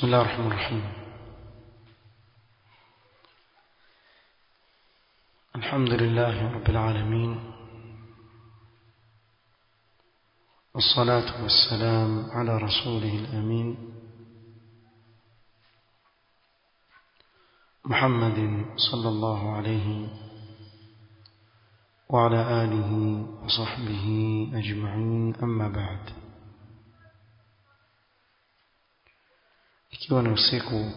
بسم الله الرحمن الرحيم. الحمد لله رب العالمين، والصلاة والسلام على رسوله الأمين محمد صلى الله عليه وعلى آله وصحبه أجمعين، أما بعد. Ikiwa ni usiku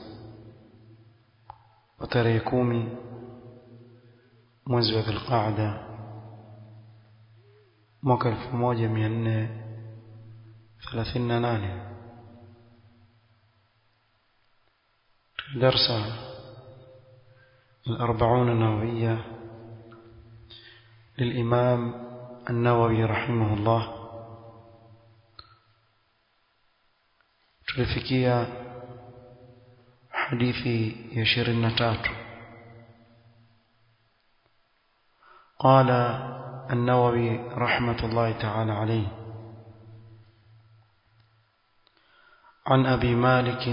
wa tarehe 10 mwezi wa Dhulqaada mwaka 1438, درس الأربعون النووية للإمام النووي رحمه الله. tulifikia hadithi ya 23. قال النووي رحمة الله تعالى عليه: عن أبي مالك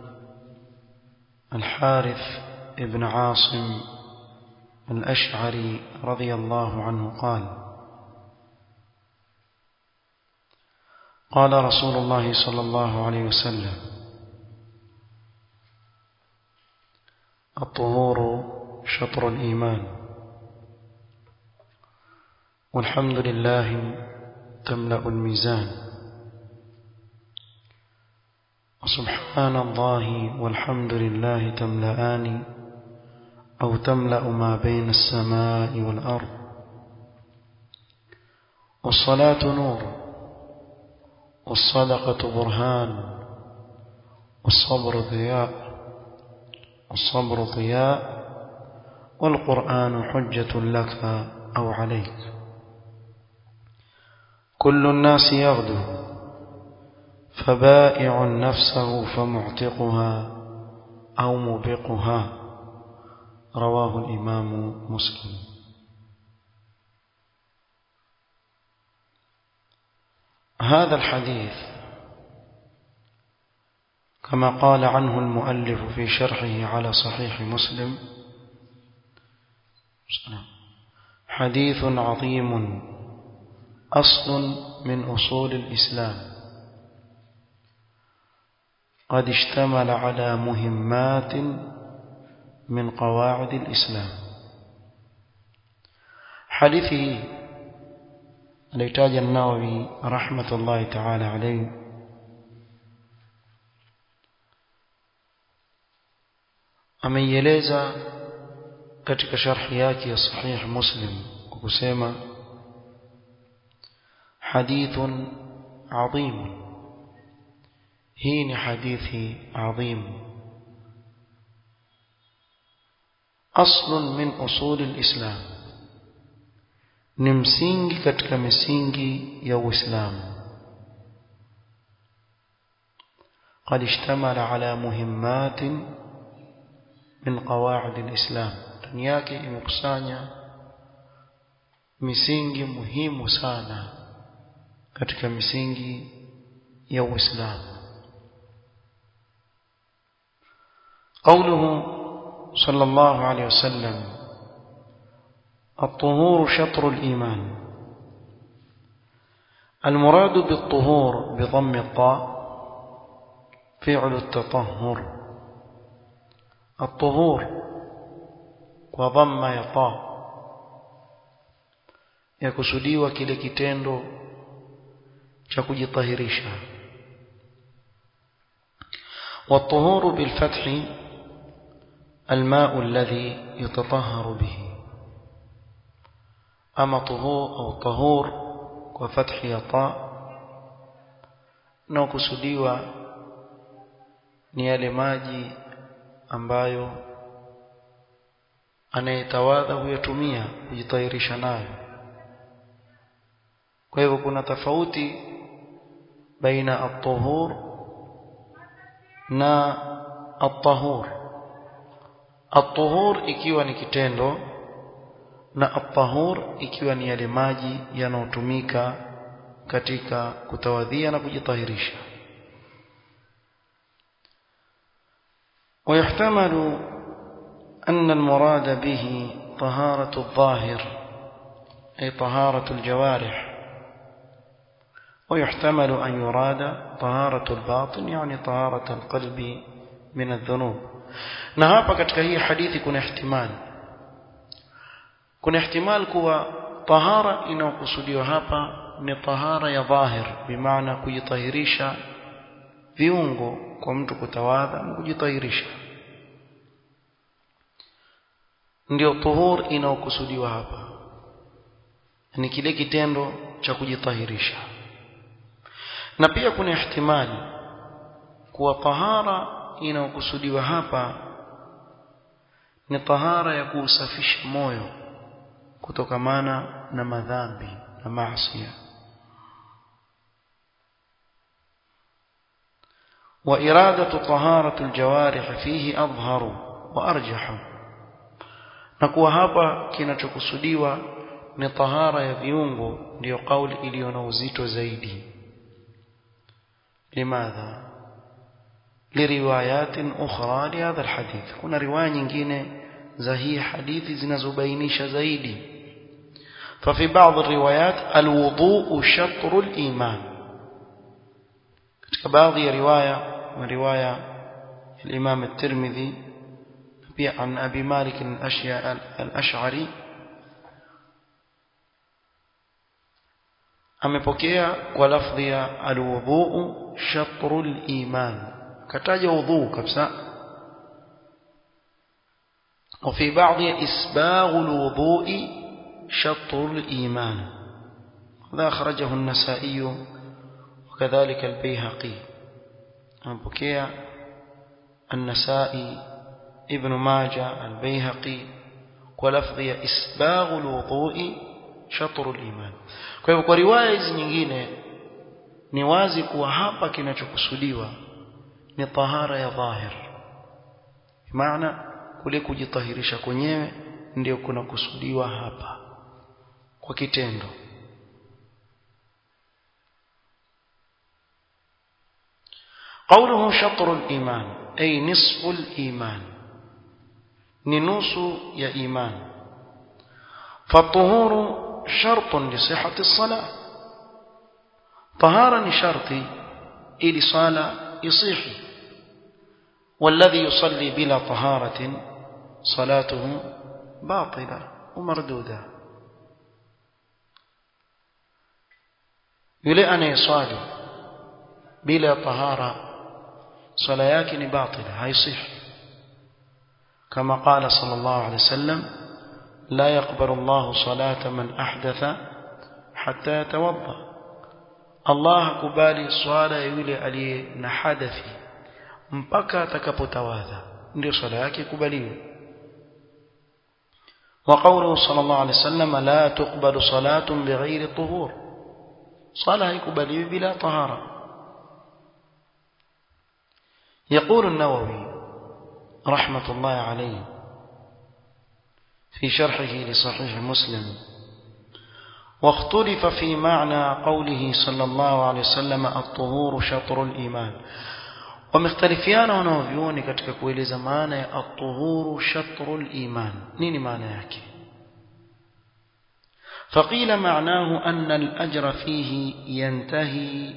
الحارث ابن عاصم الأشعري رضي الله عنه قال: قال رسول الله صلى الله عليه وسلم: الطهور شطر الإيمان، والحمد لله تملأ الميزان، وسبحان الله والحمد لله تملأان أو تملأ ما بين السماء والأرض، والصلاة نور، والصدقة برهان، والصبر ضياء، والقرآن حجة لك أو عليك. كل الناس يغدو، فبائع نفسه فمعتقها أو موبقها. رواه الإمام مسلم. هذا الحديث كما قال عنه المؤلف في شرحه على صحيح مسلم: حديث عظيم أصل من أصول الإسلام، قد اشتمل على مهمات من قواعد الإسلام. حديثه الذي النووي رحمة الله تعالى عليه ameieleza katika sharhi yake ya Sahih Muslim kwa kusema hadithun adhim. Hii ni hadithi adhim, aslun min usul al-islam, ni msingi katika misingi ya Uislamu. قد اشتمل على مهمات من قواعد الإسلام. ndani yake imekusanya misingi muhimu sana katika misingi ya Uislamu. قوله صلى الله عليه وسلم: الطهور شطر الإيمان. المراد بالطهور بضم الطاء فعل التطهر. الطهور وضم يطاء yakusudiwa kile kitendo cha kujitahirisha. والطهور بالفتح الماء الذي يتطهر به. أما طهور أو طهور وفتح يطاء nakusudiwa ni yale maji ambayo anayetawadha huyatumia kujitahirisha nayo. Kwa hivyo kuna tofauti baina at-tuhur na at-tahur. At-tuhur ikiwa ni kitendo na at-tahur ikiwa ni yale maji yanayotumika katika kutawadhia na kujitahirisha. ويحتمل أن المراد به طهارة الظاهر أي طهارة الجوارح، ويحتمل أن يراد طهارة الباطن يعني طهارة القلب من الذنوب. na hapa katika hii hadithi kuna ihtimal kuwa tahara inayokusudiwa hapa ni tahara ya dhahir, bimaana kujitahirisha viungo kwa mtu kutawadha na kujitahirisha, ndio tuhur inayokusudiwa hapa, ni kile kitendo cha kujitahirisha. na pia kuna ihtimali kuwa tahara inayokusudiwa hapa ni tahara ya kuusafisha moyo kutokamana na madhambi na maasi. wa iradatu taharatu aljawarih fihi adhharu wa arjahu, na kuwa hapa kinachokusudiwa ni tahara ya viungo ndio kauli iliyo na uzito zaidi. limadha liriwayat ukhra li hadha alhadith, kuna riwaya nyingine za hii hadithi zinazobainisha zaidi. ففي بعض الروايات الوضوء شطر الإيمان، katika baadhi ya riwaya الإمام الترمذي عن أبي مالك الأشعري amepokea kwa lafdhi ya alwudhu shatrul iman, kataja wudhu kabisa. وفي بعض إسباغ الوضوء شطر الإيمان، هذا أخرجه النسائي وكذلك البيهقي. amepokea النسائي ابن ماجه البيهقي kwa lafdhi ya إسباغ الوضوء شطر الإيمان. kwa hivyo kwa riwaya hizi nyingine ni wazi kuwa hapa kinachokusudiwa ni tahara ya dhahir, maana kule kujitahirisha kwenyewe ndio kunakusudiwa hapa kwa kitendo. قوله شطر الإيمان أي نصف الإيمان، نصف يا إيمان. فالطهور شرط لصحة الصلاة، طهارة شرطي إلى صلاة يصيح، والذي يصلي بلا طهارة صلاته باطلة ومردودة. يلي أن يصلي بلا طهارة صلاة yake باطلة هيصيح، كما قال صلى الله عليه وسلم لا يقبل الله صلاة من أحدث حتى يتوضأ. الله كبالي صلاة يولي عليه نحدثي mpaka atakapotawadha ndio swala yake kubaliwe. وقوله صلى الله عليه وسلم لا تقبل صلاة بغير طهور، صلاة يقبل بلا طهارة. يقول النووي رحمة الله عليه في شرحه لصحيح مسلم: واختلف في معنى قوله صلى الله عليه وسلم الطهور شطر الإيمان. ومختلفيانا wanavyuoni katika kueleza maana ya at-tuhuru shatrul iman, nini maana yake. فقيل معناه أن الأجر فيه ينتهي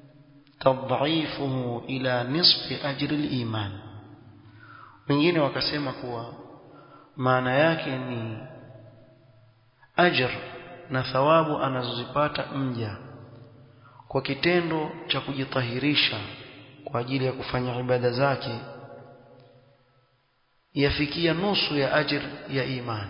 تضعيفه إلى نصف أجر الإيمان. wengine wakasema kuwa maana yake ni ajr na thawabu anazozipata mja kwa kitendo cha kujitahirisha kwa ajili ya kufanya ibada zake yafikia nusu ya ajr ya imani.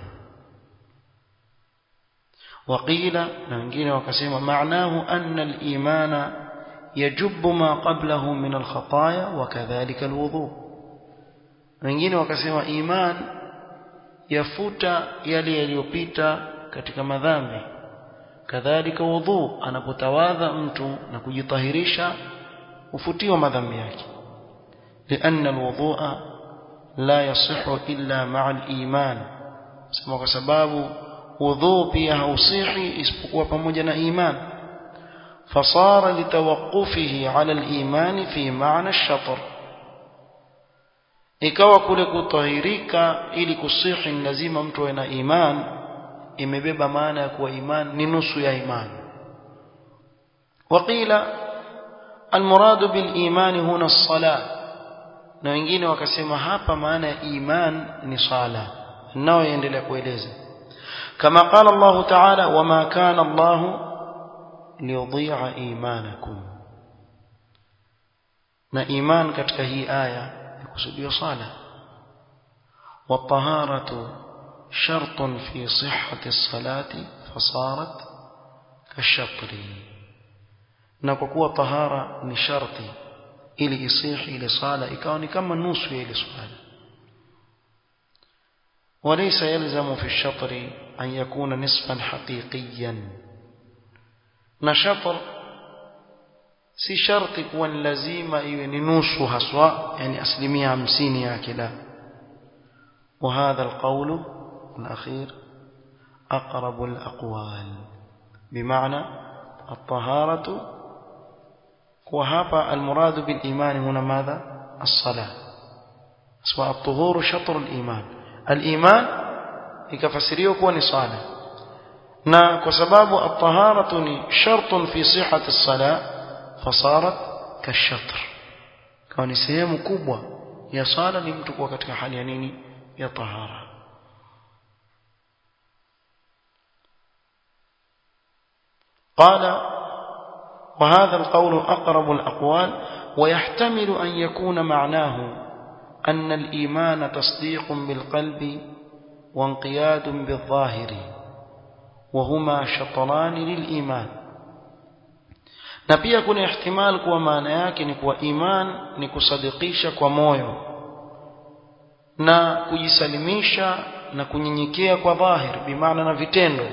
waqila, na wengine wakasema maanahu anna al-imana yajubbu ma qablahu min al-khataaya wa kadhalika al-wudu. wengine wakasema iman yafuta yale yaliyopita katika madhambi, kadhalika wudu, anapotawadha mtu na kujitahirisha ufutiwa madhambi yake. لأن الوضوء لا يصح إلا مع الإيمان، sema kwa sababu wudhu pia hausihi isipokuwa pamoja na iman. فصار لتوقفه على الإيمان في معنى الشطر، ikawa kule kutahirika ili kusihi lazima mtu awe na iman, imebeba maana ya kuwa iman ni nusu ya iman. Waqila almuradu bil iman huna as-salah, na wengine wakasema hapa maana ya iman ni sala. Nao yaendelea kueleza kama qala Allah ta'ala wama kana Allah liyudhi'a imanakum, na iman katika hii aya kusudiwa sala. Wa taharatu shartun fi sihhati as-salati fasarat kashatri, na kwa kuwa tahara ni sharti ili isihi ile sala ikawa ni kama nusu ya ile swala. وليس يلزم في الشطر أن يكون نصفا حقيقيا، نشطر si sharti kuwa ni lazima iwe ni nusu haswa, yani 50% yake la. وهذا القول الأخير أقرب الأقوال، بمعنى الطهارة، وهذا المراد بالإيمان هنا ماذا؟ الصلاة. سواء الطهور شطر الإيمان، الإيمان ikafasiriwa kuwa ni sala, na kwa sababu at-taharatu ni shartun fi sihhati as-salah fasarat kashatr, kwa ni sehemu kubwa ya sala ni mtu kuwa katika hali ya nini? Ya tahara. قال وهذا القول أقرب الأقوال، ويحتمل أن يكون معناه أن الإيمان تصديق بالقلب وانقياد بالظاهر، وهما شطران للإيمان. na pia kuna ihtimal kuwa maana yake ni kuwa iman ni kusadikisha kwa moyo na kujisalimisha na kunyenyekea kwa dhahir, bimaana na vitendo.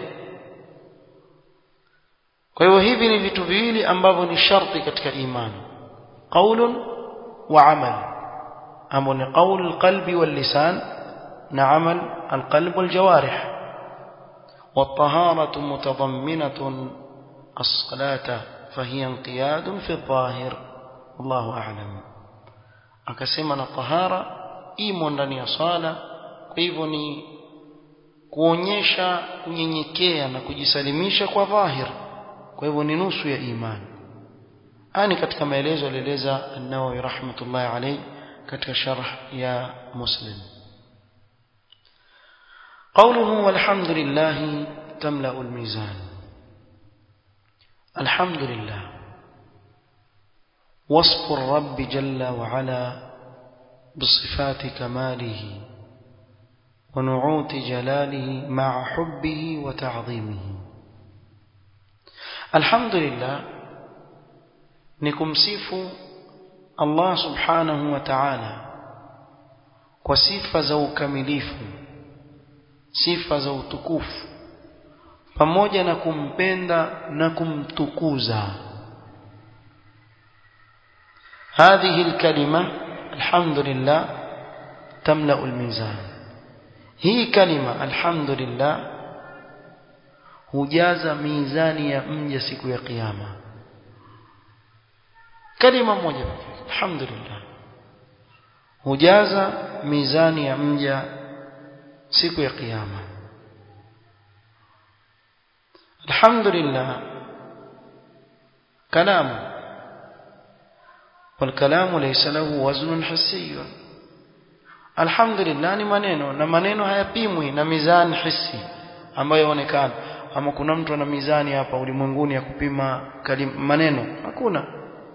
Kwa hiyo hivi ni vitu viwili ambavyo ni sharti katika imani, qaulun wa amal, ambao ni qaul alqalbi wal lisan na amal alqalb wal jawarih. والطهارة متضمنة الصلاة فهي انقياد في الظاهر، والله أعلم. akasema na tahara imo ndani ya sala, kwa hivyo ni kuonyesha kunyenyekea na kujisalimisha kwa dhahir, kwa hivyo ni nusu ya imani. ani katika maelezo alieleza an-Nawawi rahmatullahi alayhi katika sharh ya Muslim. قوله والحمد لله تملأ الميزان. الحمد لله وصف الرب جل وعلا بصفات كماله ونعوت جلاله مع حبه وتعظيمه. الحمد لله نكمسيف الله سبحانه وتعالى وصفة ذو كمليف، sifa za utukufu, pamoja na kumpenda na kumtukuza. هذه الكلمة الحمد لله تملأ الميزان. هي كلمة الحمد لله hujaza mizani ya mja siku ya kiyama. Kalima moja alhamdulillah hujaza mizani ya mja siku ya kiyama. Alhamdulillah kalamu, والكلام ليس له وزن حسي. alhamdulillah ni maneno, na maneno hayapimwi na mizani hisi ambayo yaonekana. Ama kuna mtu ana mizani hapa ulimwenguni ya kupima maneno? Hakuna.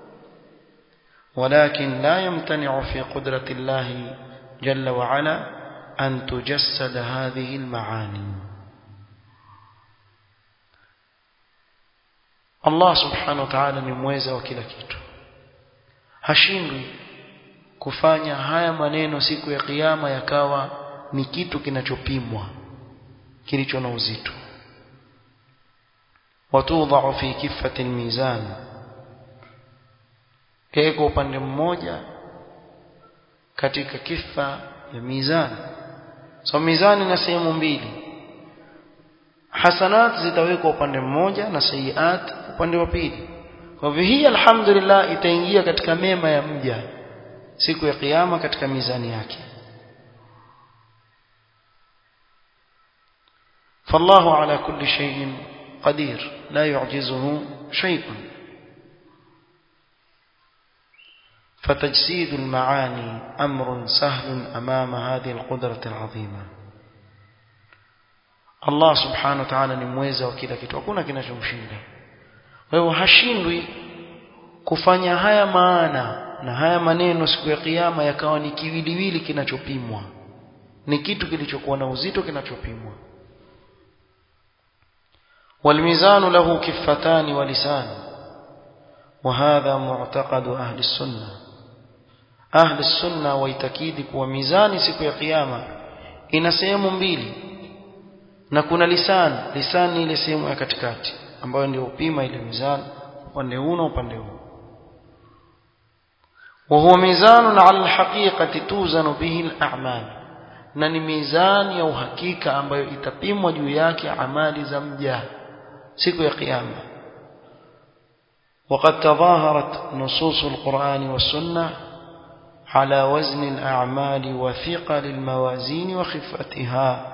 ولكن لا يمتنع في قدرة الله جل وعلا أن تجسد هذه المعاني. الله سبحانه وتعالى ni mweza wa kila kitu, hashindwi kufanya haya maneno siku ya kiyama yakawa ni kitu kinachopimwa kilicho na uzito. watudha'u fi kiffati almizan, keko upande mmoja katika kifa ya mizani. So mizani na sehemu mbili, hasanat zitawekwa upande mmoja na sayiat upande wa pili. Kwa hivyo hii alhamdulillah itaingia katika mema ya mja, siku ya kiyama katika mizani yake. فالله على كل شيء قدير لا يعجزه شيء. فتجسيد المعاني أمر سهل أمام هذه القدرة العظيمة. الله سبحانه وتعالى ni mweza wa kila kitu, hakuna kinachomshinda. Kwa hivyo hashindwi kufanya haya maana na haya maneno siku ya kiyama yakawa ni kiwiliwili kinachopimwa, ni kitu kilichokuwa na uzito kinachopimwa. والميزان له كفتان ولسان وهذا معتقد أهل السنة. أهل السنة ويتكيد kuwa mizani siku ya kiyama ina sehemu mbili na kuna lisan ni ile sehemu ya katikati ambayo ndio upima ile mizani upande huu na upande huu. وهو ميزان على الحقيقة توزن به الأعمال, na ni mizani ya uhakika ambayo itapimwa juu yake amali za mja siku ya kiyama. وقد تظاهرت نصوص القرآن والسنة على وزن الأعمال وثقل الموازين وخفتها.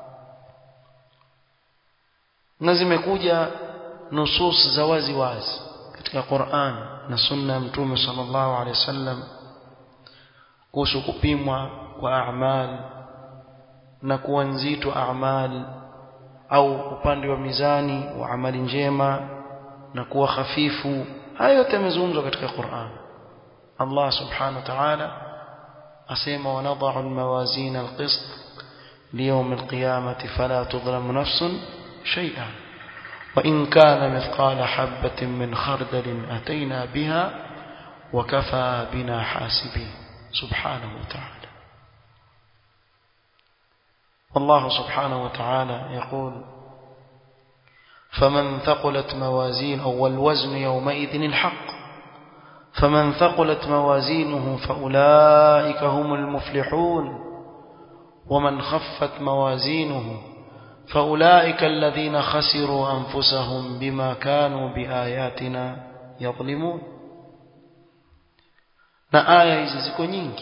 nazimekuja nusus za wazi wazi katika Qur'an na sunna ya Mtume sallallahu alaihi wasallam kuhusu kupimwa kwa a'mal na kuwa nzito a'mal au upande wa mizani wa amali njema na kuwa hafifu. Hayo yote yamezungumzwa katika Qur'an. Allah subhanahu wa ta'ala asema wanadha'u al-mawazin al-qist liyawm al-qiyamati fala tudhlamu nafsun shay'an wa in kana mithqala habatin min khardalin atayna biha wa kafa bina hasibin. Subhanahu wa ta'ala. الله سبحانه وتعالى يقول فمن ثقلت موازينه والوزن يومئذ الحق فمن ثقلت موازينه فأولئك هم المفلحون ومن خفت موازينه فأولئك الذين خسروا أنفسهم بما كانوا بآياتنا يظلمون. na aya hizi ziko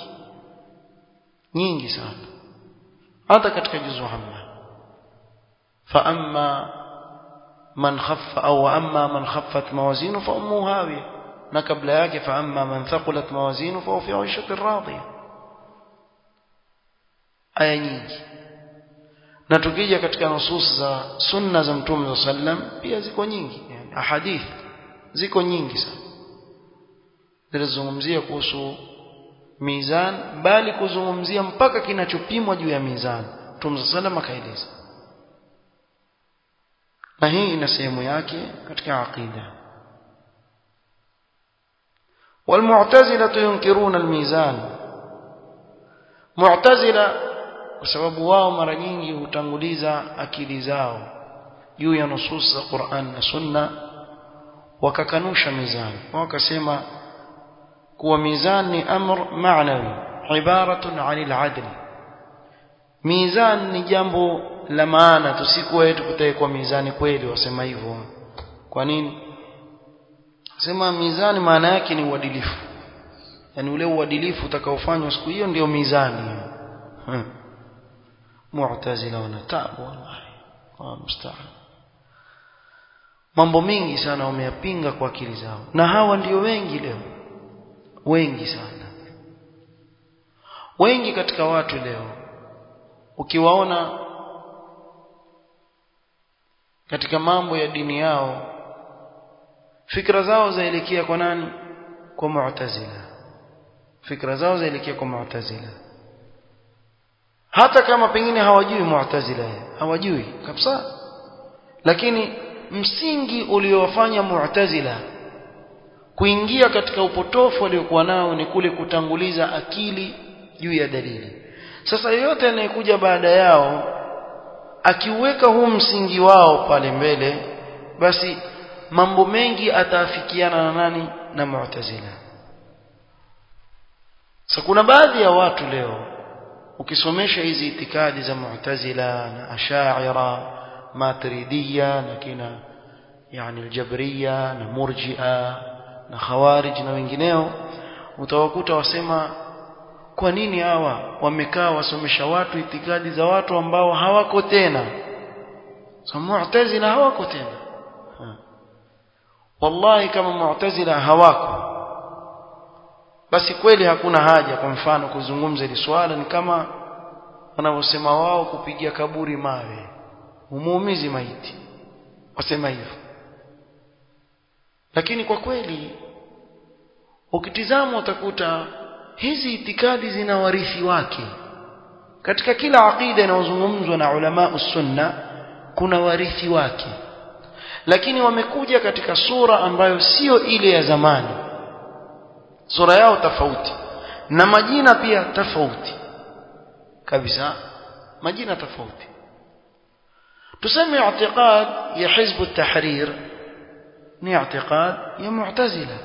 nyingi sana hata katika juzu amma. fa amma man khaffa au amma man khaffat mawazinu fa ummuhu hawiya, na kabla yake fa amma man thaqulat mawazinu fa fi 'ishatin radiyah. aya nyingi. Na tukija katika nusus za sunna za Mtume sallam pia ziko nyingi, yani ahadith ziko nyingi sana zinazungumzia kuhusu mizan, bali kuzungumzia mpaka kinachopimwa juu ya mizan. Mtume sallam akaeleza, na hii ina sehemu yake katika aqida. والمعتزلة ينكرون الميزان. معتزلة kwa sababu wao mara nyingi hutanguliza akili zao juu ya nusus za Qur'an na Sunna, wakakanusha mizani. Wakasema kuwa mizani ni amr ma'nawi ibaratun 'anil 'adl. Mizani ni jambo la maana, tusikuwa yetu kutaekwa mizani kweli. Wasema hivyo kwa nini? Sema mizani maana yake ni uadilifu, yani ule uadilifu utakaofanywa siku hiyo ndio mizani. Mu'tazila wanatabu wallahi, wa musta'an. Mambo mingi sana wameyapinga kwa akili zao, na hawa ndio wengi leo, wengi sana. Wengi katika watu leo ukiwaona katika mambo ya dini yao, fikra zao zaelekea kwa nani? Kwa Mu'tazila. Fikra zao zaelekea kwa Mu'tazila, hata kama pengine hawajui Mu'tazila, hawajui kabisa, lakini msingi uliowafanya Mu'tazila kuingia katika upotofu waliokuwa nao ni kule kutanguliza akili juu ya dalili. Sasa yote anayekuja baada yao akiweka huu msingi wao pale mbele, basi mambo mengi ataafikiana na nani? Na Mu'tazila. Sasa kuna baadhi ya watu leo ukisomesha hizi itikadi za Mu'tazila na Ash'ariyya, Maturidiyya na kina yani Aljabriyya na Murji'a na Khawarij na wengineo, utawakuta wasema kwa nini hawa wamekaa wasomesha watu itikadi za watu ambao hawako tena? So Mu'tazila hawako tena. Wallahi kama Mu'tazila hawako, basi kweli hakuna haja kwa mfano kuzungumza hili swala. Ni kama wanavyosema wao kupigia kaburi mawe, umuumizi maiti, wasema hivyo. Lakini kwa kweli ukitizama utakuta hizi itikadi zina warithi wake. Katika kila aqida inayozungumzwa na ulama sunna kuna warithi wake, lakini wamekuja katika sura ambayo sio ile ya zamani. Sura yao tofauti na majina pia tofauti kabisa, majina tofauti. tuseme i'tiqad ya Hizb at-Tahrir ni i'tiqad ya Mu'tazila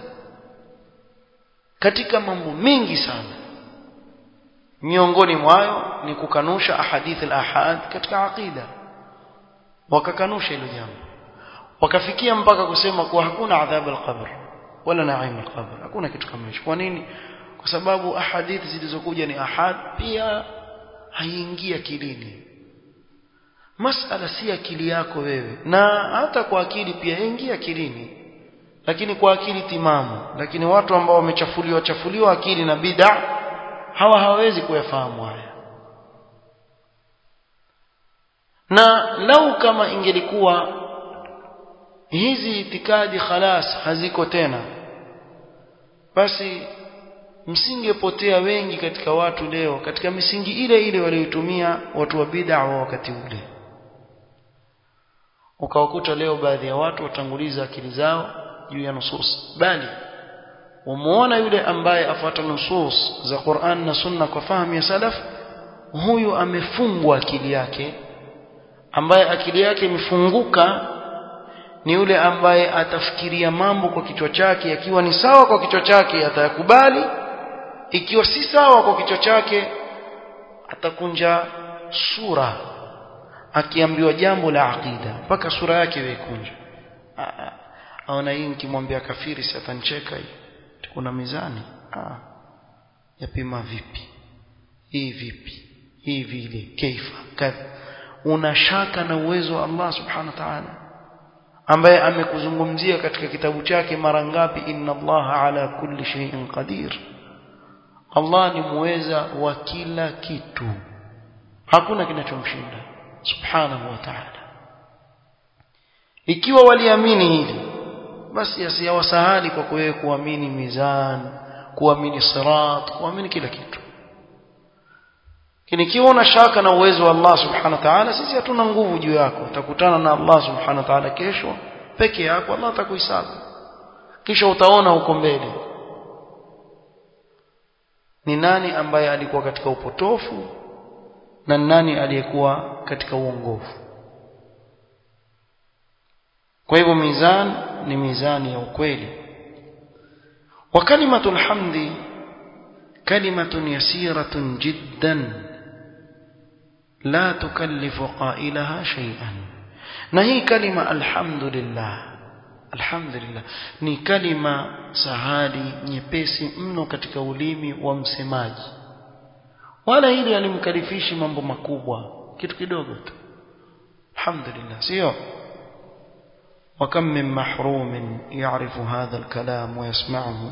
katika mambo mengi sana. Miongoni mwayo ni kukanusha ahadith al-ahad katika aqida. Wakakanusha hilo jambo, wakafikia mpaka kusema kuwa hakuna adhab al-qabr wala naim al-qabr, hakuna kitu kama hicho. Kwa nini? Kwa sababu ahadith zilizokuja ni ahad, pia haingia akilini. Masala si akili yako wewe, na hata kwa akili pia haingia akilini, lakini kwa akili timamu. Lakini watu ambao wamechafuliwa akili na bid'a hawawezi kuyafahamu haya. Na lau kama ingelikuwa hizi itikadi khalas haziko tena, basi msingepotea wengi katika watu leo katika misingi ile ile waliotumia watu wa bid'a wa wakati ule. Ukawakuta leo baadhi ya watu watanguliza akili zao juu ya nusus, bali umuona yule ambaye afuata nusus za Qur'an na Sunna kwa fahamu ya salaf, huyu amefungwa akili yake. Ambaye akili yake imefunguka ni yule ambaye atafikiria mambo kwa kichwa chake, akiwa ni sawa kwa kichwa chake atayakubali, ikiwa si sawa kwa kichwa chake atakunja sura. Akiambiwa jambo la aqida mpaka sura yake iwekunja. Aona hii nikimwambia kafiri si atancheka hii. Kuna mizani. Yapima vipi? Hii vipi? Hii vile kaifa kadha. Unashaka na uwezo wa Allah subhanahu wa ta'ala ambaye amekuzungumzia katika kitabu chake mara ngapi, inna Allaha ala kulli shay'in qadir. Allah ni muweza wa kila kitu, hakuna kinachomshinda subhanahu wa ta'ala. Ikiwa waliamini hili, basi yasiyawasahali kwa wewe kuamini mizan, kuamini sirat, kuamini kila kitu. Lakini ikiwa una shaka na uwezo wa Allah subhanahu wa ta'ala, sisi hatuna nguvu juu yako. Utakutana na Allah subhanahu wa ta'ala kesho peke yako, Allah atakuhesabu, kisha utaona huko mbele ni nani ambaye alikuwa katika upotofu na nani aliyekuwa katika uongofu. Kwa hivyo mizan ni mizani ya ukweli. Wa kalimatul hamdi kalimatun yasiratun jiddan la tukallifu qailaha shay'an. Na hii kalima alhamdulillah, alhamdulillah ni kalima sahali nyepesi mno katika ulimi wa msemaji, wala hili alimkalifishi mambo makubwa, kitu kidogo tu alhamdulillah, sio? وكم من محروم يعرف هذا الكلام ويسمعه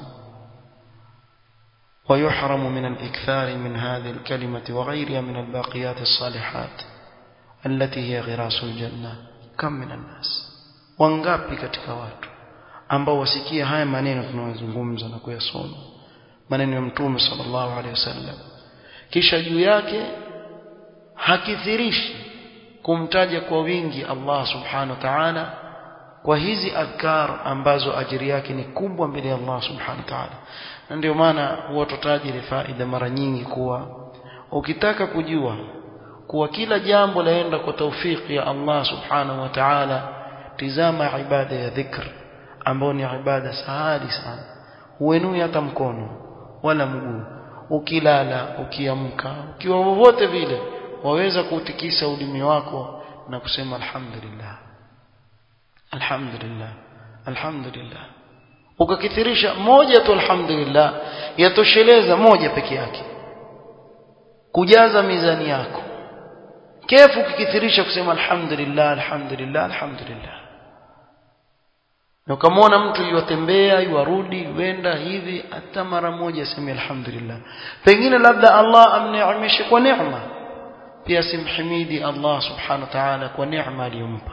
ويحرم من الإكثار من هذه الكلمة وغيرها من الباقيات الصالحات التي هي غراس الجنة. كم من الناس wangapi katika watu ambao wasikia haya maneno tunayozungumza na kuyasoma, maneno ya Mtume sallallahu alaihi wasallam, kisha juu yake hakithirishi kumtaja kwa wingi Allah subhanahu wa ta'ala kwa hizi adhkar ambazo ajiri yake ni kubwa mbele ya Allah subhanahu wa ta'ala. Na ndio maana watu tajiri faida mara nyingi kuwa ukitaka kujua kuwa kila jambo laenda kwa taufiki ya Allah subhanahu wa ta'ala, tizama ibada ya dhikr ambayo ni ibada sahali sana. Huenui hata mkono wala mguu, ukilala, ukiamka, ukiwa wowote vile waweza kutikisa ulimi wako na kusema alhamdulillah, alhamdulillah, alhamdulillah. Ukakithirisha moja tu alhamdulillah yatosheleza moja peke yake, kujaza mizani yako. Kefu ukikithirisha kusema alhamdulillah alhamdulillah alhamdulillah. Na ukamwona mtu yotembea yuarudi yuenda hivi hata mara moja aseme alhamdulillah, pengine labda Allah amneemeshe kwa neema, pia simhimidi Allah subhanahu wa ta'ala kwa neema aliyompa,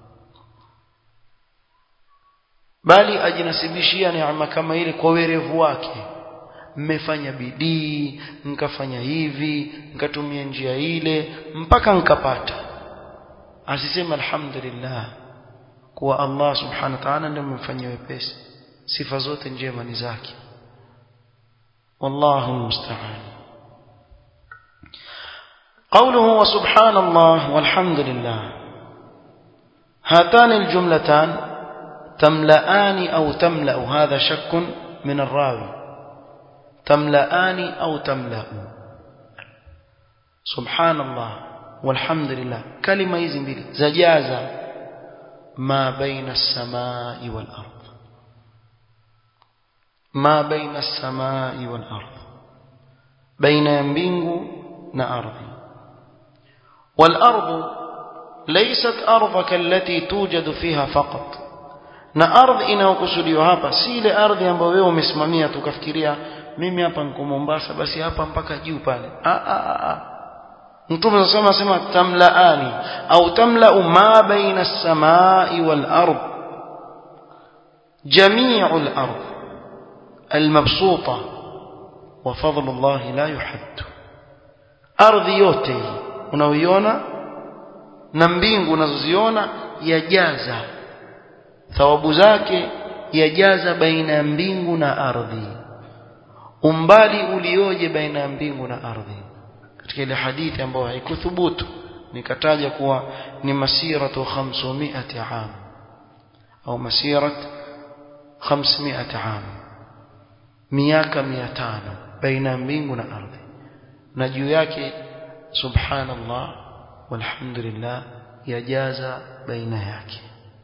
bali ajinasibishia neema kama ile kwa werevu wake. Mmefanya bidii, mkafanya hivi, mkatumia njia ile mpaka mkapata. Asiseme alhamdulillah kwa Allah subhanahu wa ta'ala ndiye mmefanyia wepesi. Sifa zote njema ni zake. Wallahu musta'an. قوله وسبحان الله والحمد لله، هاتان الجملتان تملأان أو تملأ، هذا شك من الراوي، تملأان أو تملأ. سبحان الله والحمد لله كلمة hizi mbili zajaza ما بين السماء والأرض، ما بين السماء والأرض، بين mbingu na ardhi. والأرض ليست أرضك التي توجد فيها فقط، na ardhi inayokusudiwa hapa si ile ardhi ambayo wewe umesimamia tukafikiria mimi hapa niko Mombasa basi hapa mpaka juu pale. Mtume anasema tamlaani au tamlau ma baina as-samai wal ard, jami'u al-ard al-mabsuta wa fadlu Allah la yuhadd. Ardhi yote unaoiona na mbingu unazoziona yajaza thawabu zake, yajaza baina ya mbingu na ardhi. Umbali ulioje baina ya mbingu na ardhi, katika ile hadithi ambayo haikuthubutu nikataja kuwa ni masiratu 500 am au masirat 500 am, miaka 500 baina ya mbingu na ardhi, na juu yake subhanallah walhamdulillah yajaza baina yake.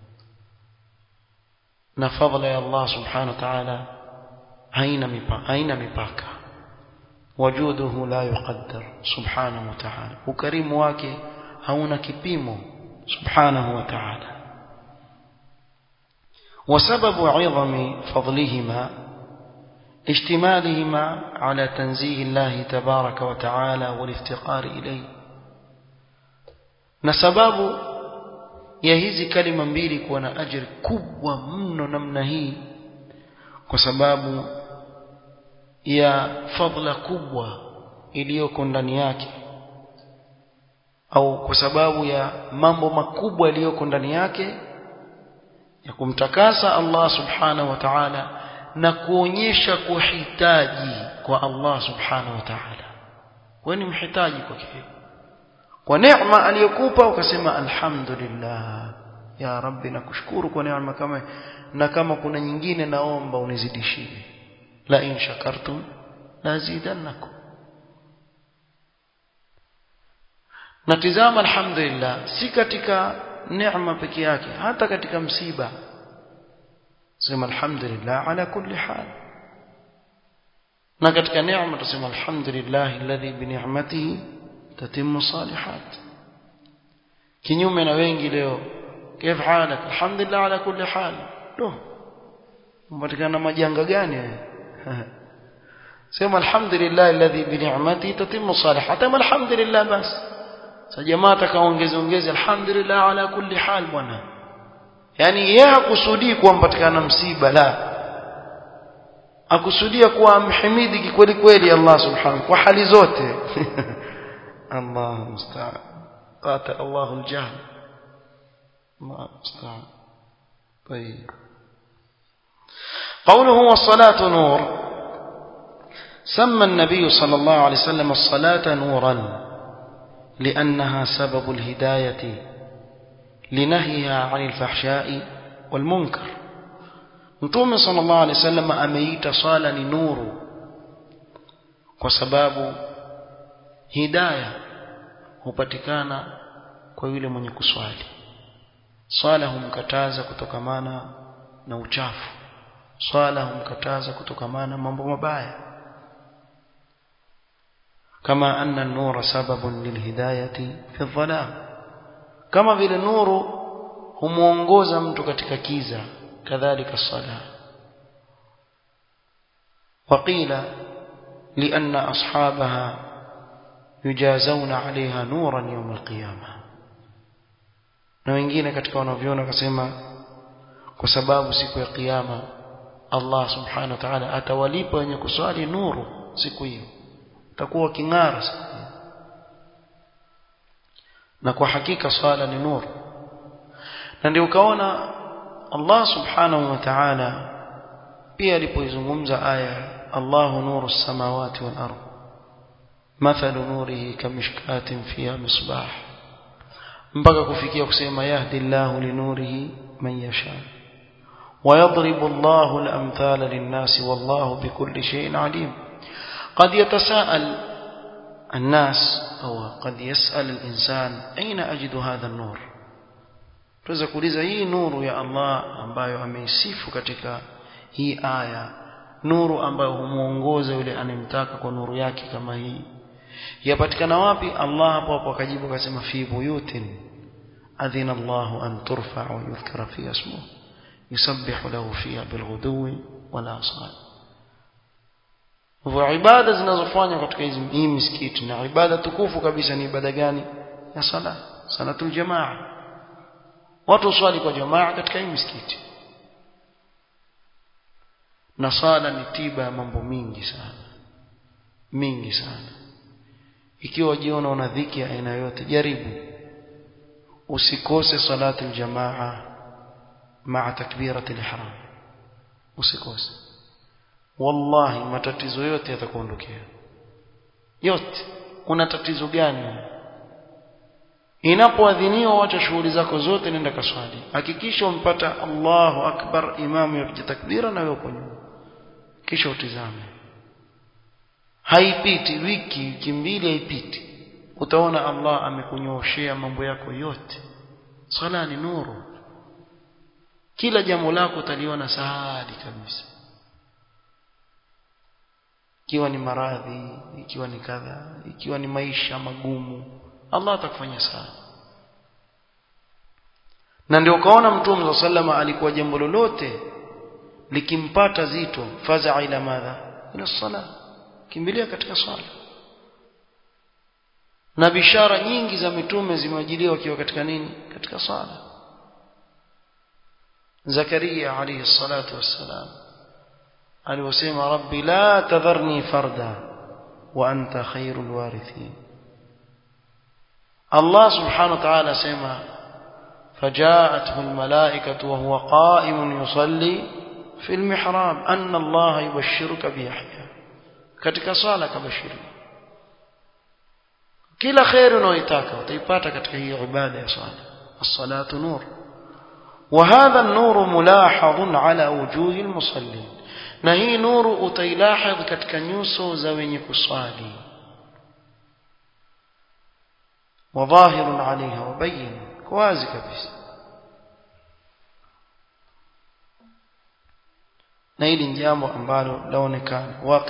Na fadhila ya Allah subhanahu wa ta'ala haina mipaka, wajuduhu la yuqaddar subhanahu wa ta'ala, ukarimu wake hauna kipimo subhanahu wa ta'ala. وسبب عظم فضلهما اشتمالهما على تنزيه الله تبارك وتعالى والافتقار إليه. na sababu ya hizi kalima mbili kuwa na ajiri kubwa mno namna hii, kwa sababu ya fadhila kubwa iliyoko ndani yake, au kwa sababu ya mambo makubwa yaliyoko ndani yake ya kumtakasa Allah subhanahu wa ta'ala na kuonyesha kuhitaji kwa Allah subhanahu wa ta'ala. Wewe ni mhitaji kwake, kwa neema aliyokupa ukasema alhamdulillah ya rabbi, nakushukuru kwa neema kama, na kama kuna nyingine naomba unizidishie, la in shakartum lazidannakum. Natizama alhamdulillah si katika neema peke yake, hata katika msiba sema alhamdulillah ala kulli hal, na katika neema tusema alhamdulillah alladhi bi ni'matihi tatimmu salihat. Kinyume na wengi leo, كيف حالك الحمد لله على كل حال، umepatikana majanga gani wewe? Sema alhamdulillah alladhi bi ni'matihi tatimmu salihat, ama alhamdulillah bas. Sasa jamaa takaongeze alhamdulillah ala kulli hal bwana, yani yeye hakusudii kuwa mpatikana msiba, la, akusudia kuwa mhimidi kweli kweli Allah subhanahu kwa hali zote. Allah musta'an, qata Allahu al-jahl, Allah musta'an. طيب قوله والصلاة نور، سمى النبي صلى الله عليه وسلم الصلاة نورا لأنها سبب الهداية لنهيها عن الفحشاء والمنكر. Mtume صلى الله عليه وسلم ameita swala ni nuru kwa sababu hidayah hupatikana kwa yule mwenye kuswali. Swala humkataza kutokamana na uchafu, swala humkataza kutokamana mambo mabaya. kama anna an-nura sababun lilhidayati fi adh-dhalam, kama vile nuru humuongoza mtu katika kiza, kadhalika as-salah. وقيل لأن أصحابها يجازون عليها نورا يوم القيامة. na wengine katika wanavyona wakasema kwa sababu siku ya kiyama Allah subhanahu wa ta'ala atawalipa wenye kuswali nuru siku hiyo, takuwa king'ara siku hiyo. Na kwa hakika swala ni nuru, na ndio ukaona Allah subhanahu wa ta'ala pia alipoizungumza aya Allahu nuru as-samawati wal ardh mathalu nurihi kamishkatin fiha misbah, mpaka kufikia kusema yahdi Allahu linurihi man yasha wa yadribu Allahu al-amthala lin-nasi wallahu bikulli shay'in alim. قد يتساءل الناس أو قد يسأل الإنسان أين أجد هذا النور؟ tuweza kuuliza hii nuru ya Allah ambayo ameisifu katika hii aya, nuru ambayo humuongoza yule anemtaka kwa nuru yake kama hii, yapatikana wapi? Allah hapo akajibu akasema fi buyutin adhina Allahu an turfa wa yuzkara fiha ismuhu yusabbihu lahu fiha bilghudwi wal asal. Wa ibada zinazofanywa katika hii misikiti, na ibada tukufu kabisa ni ibada gani? Ya sala, salatul jamaa. Watu swali kwa jamaa katika hii misikiti, na sala ni tiba ya mambo mingi sana. Ikiwa jiona una dhiki ya aina yote, jaribu usikose salatul jamaa maa takbiratul ihram, usikose. Wallahi matatizo yote yatakuondokea yote. Una tatizo gani? Inapoadhiniwa wacha shughuli zako zote, nenda kaswali, hakikisha umpata Allahu akbar, imamu yapige takbira na wewe uko nyuma, kisha utizame. Haipiti wiki mbili, haipiti, utaona Allah amekunyoshea mambo yako yote. Sala ni nuru, kila jambo lako utaliona sahali kabisa. Ikiwa ni maradhi, ikiwa ni kadha, ikiwa ni maisha magumu, Allah atakufanyia sana. Na ndio kaona Mtume sallallahu alikuwa jambo lolote likimpata zito, faza ila madha, ila sala, kimbilia katika swala. Na bishara nyingi za mitume zimewajiliwa wakiwa katika nini? Katika swala. Zakaria alayhi salatu wassalam aliwasema rabbi la tadharni farda wa anta khairul warithin. Allah subhanahu wa ta'ala sema فجاءته الملائكة وهو قائم يصلي في المحراب أن الله يبشرك بيحيى. katika swala kabashiri kila khair unayoitaka utaipata katika hii ibada ya swala. as-salatu nur, wa hadha an-nur mulahadh ala wujuhi al-musallin, na hii nuru utailahadh katika nyuso za wenye kuswali. wa dhahirun alayha wa bayyin, wazi kabisa. Na hili ni jambo ambalo laonekana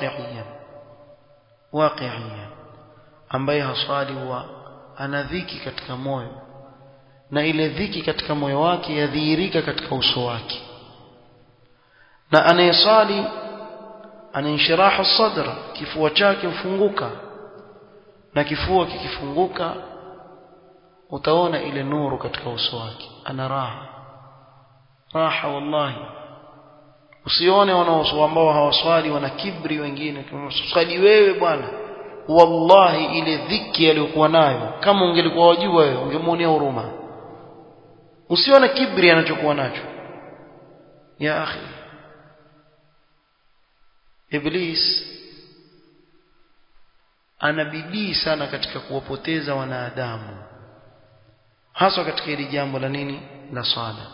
waqi'iyan, ambaye haswali huwa ana dhiki katika moyo, na ile dhiki katika moyo wake yadhihirika katika uso wake. Na anayeswali ana inshirahu sadra, kifua chake hufunguka, na kifua kikifunguka utaona ile nuru katika uso wake, ana raha wallahi. Usione wanaoso ambao hawaswali wana kibri, wengine tunaswali wewe bwana, wallahi ile dhiki aliyokuwa nayo kama ungelikuwa wajua wewe ungemuonea huruma. Usione kibri anachokuwa nacho ya akhi. Iblis anabidii sana katika kuwapoteza wanadamu, hasa katika hili jambo la nini? La swala.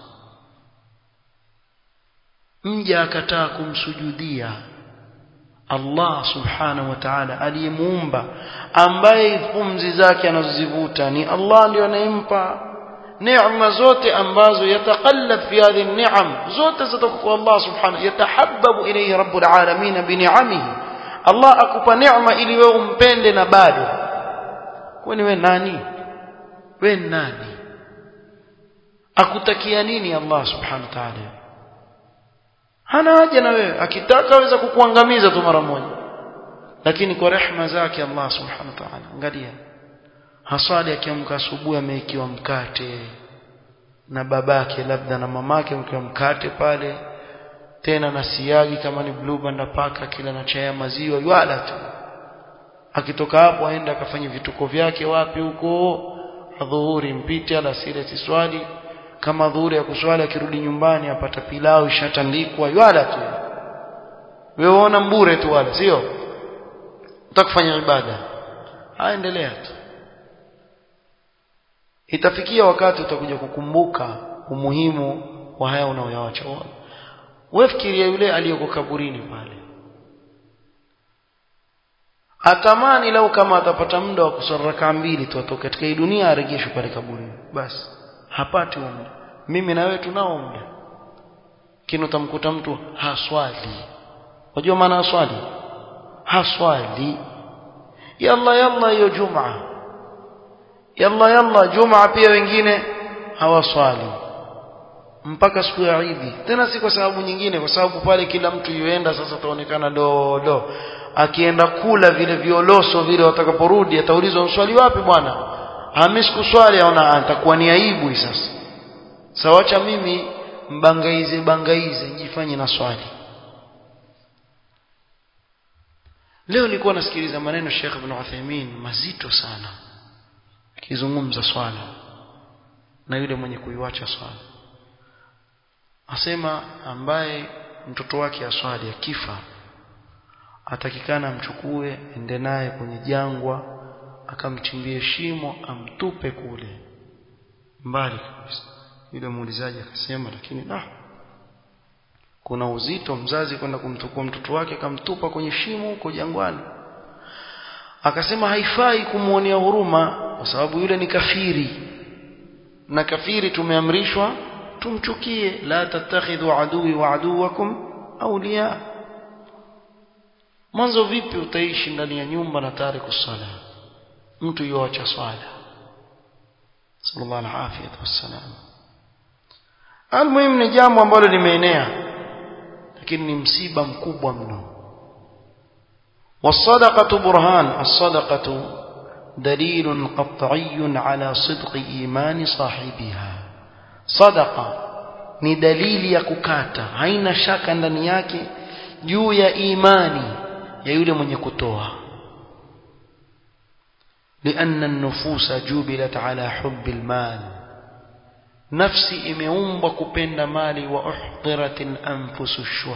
Mja akataa kumsujudia Allah subhanahu wa ta'ala aliyemuumba, ambaye pumzi zake anazozivuta ni Allah ndiye anayempa neema zote ambazo yatakallab fi hadhihi an-ni'am, zote zitoka kwa Allah subhanahu, yatahabbabu ilayhi rabbul alamin bi ni'amihi, Allah akupa neema ili wewe umpende na bado. Kwani wewe nani? Wewe nani? Akutakia nini Allah subhanahu wa ta'ala? Hana haja na wewe, akitaka aweza kukuangamiza tu mara moja. Lakini kwa rehema zake Allah subhanahu wa ta'ala, angalia. Haswali akiamka asubuhi amekiwa mkate na babake labda na mamake mkiwa mkate pale, tena na siagi kama ni blue band paka kila na chai ya maziwa wala tu. Akitoka hapo aenda akafanya vituko vyake wapi huko, adhuhuri mpite alasiri tiswali, kama dhuhuri ya kuswali akirudi nyumbani apata pilau ishatandikwa wala tu. Wewe unaona mbure tu wala sio? Utakufanya ibada. Aendelea tu. Itafikia wakati utakuja kukumbuka umuhimu wa haya unaoyaacha. Wewe fikiria yule aliyoko kaburini pale. Atamani lau kama atapata muda wa kuswali raka 2 tu atoke katika hii dunia arejeshwe pale kaburini. Basi hapati muda. Mimi na wewe tunao muda. Kino utamkuta mtu haswali. Unajua maana haswali? Haswali. Yalla hiyo Jumaa. Yalla Jumaa pia wengine hawaswali mpaka siku ya Eid. Tena si kwa sababu nyingine, kwa sababu pale kila mtu yuenda sasa taonekana do. Akienda kula vile violoso vile watakaporudi ataulizwa mswali wapi bwana? Hamisi kuswali, aona atakuwa ni aibu sasa. Sawacha mimi bangaize njifanye na swali. Leo nilikuwa nasikiliza maneno Sheikh Ibn Uthaymeen mazito sana akizungumza swala na yule mwenye kuiacha swala. Asema ambaye mtoto wake aswali akifa atakikana amchukue ende naye kwenye jangwa akamchimbie shimo amtupe kule mbali kabisa. Yule muulizaji akasema lakini kuna uzito mzazi kwenda kumtukua mtoto wake akamtupa kwenye shimo huko jangwani. Akasema haifai kumuonea huruma kwa sababu yule ni kafiri. Na kafiri tumeamrishwa tumchukie, la tattakhidhu aduwi wa aduwakum awliya. Mwanzo vipi utaishi ndani ya nyumba na tariku sala? Mtu yoacha swala. Sallallahu alaihi wasallam. Almuhimu ni jambo ambalo limeenea lakini ni msiba mkubwa mno. والصدقة برهان. الصدقة دليل قطعي على صدق إيمان صاحبها. صدقة ni dalili ya kukata, haina shaka ndani yake juu ya imani ya yule mwenye kutoa. لأن النفوس جبلت على حب المال. nafsi imeumbwa kupenda mali. wa uhdiratil anfusu shuh.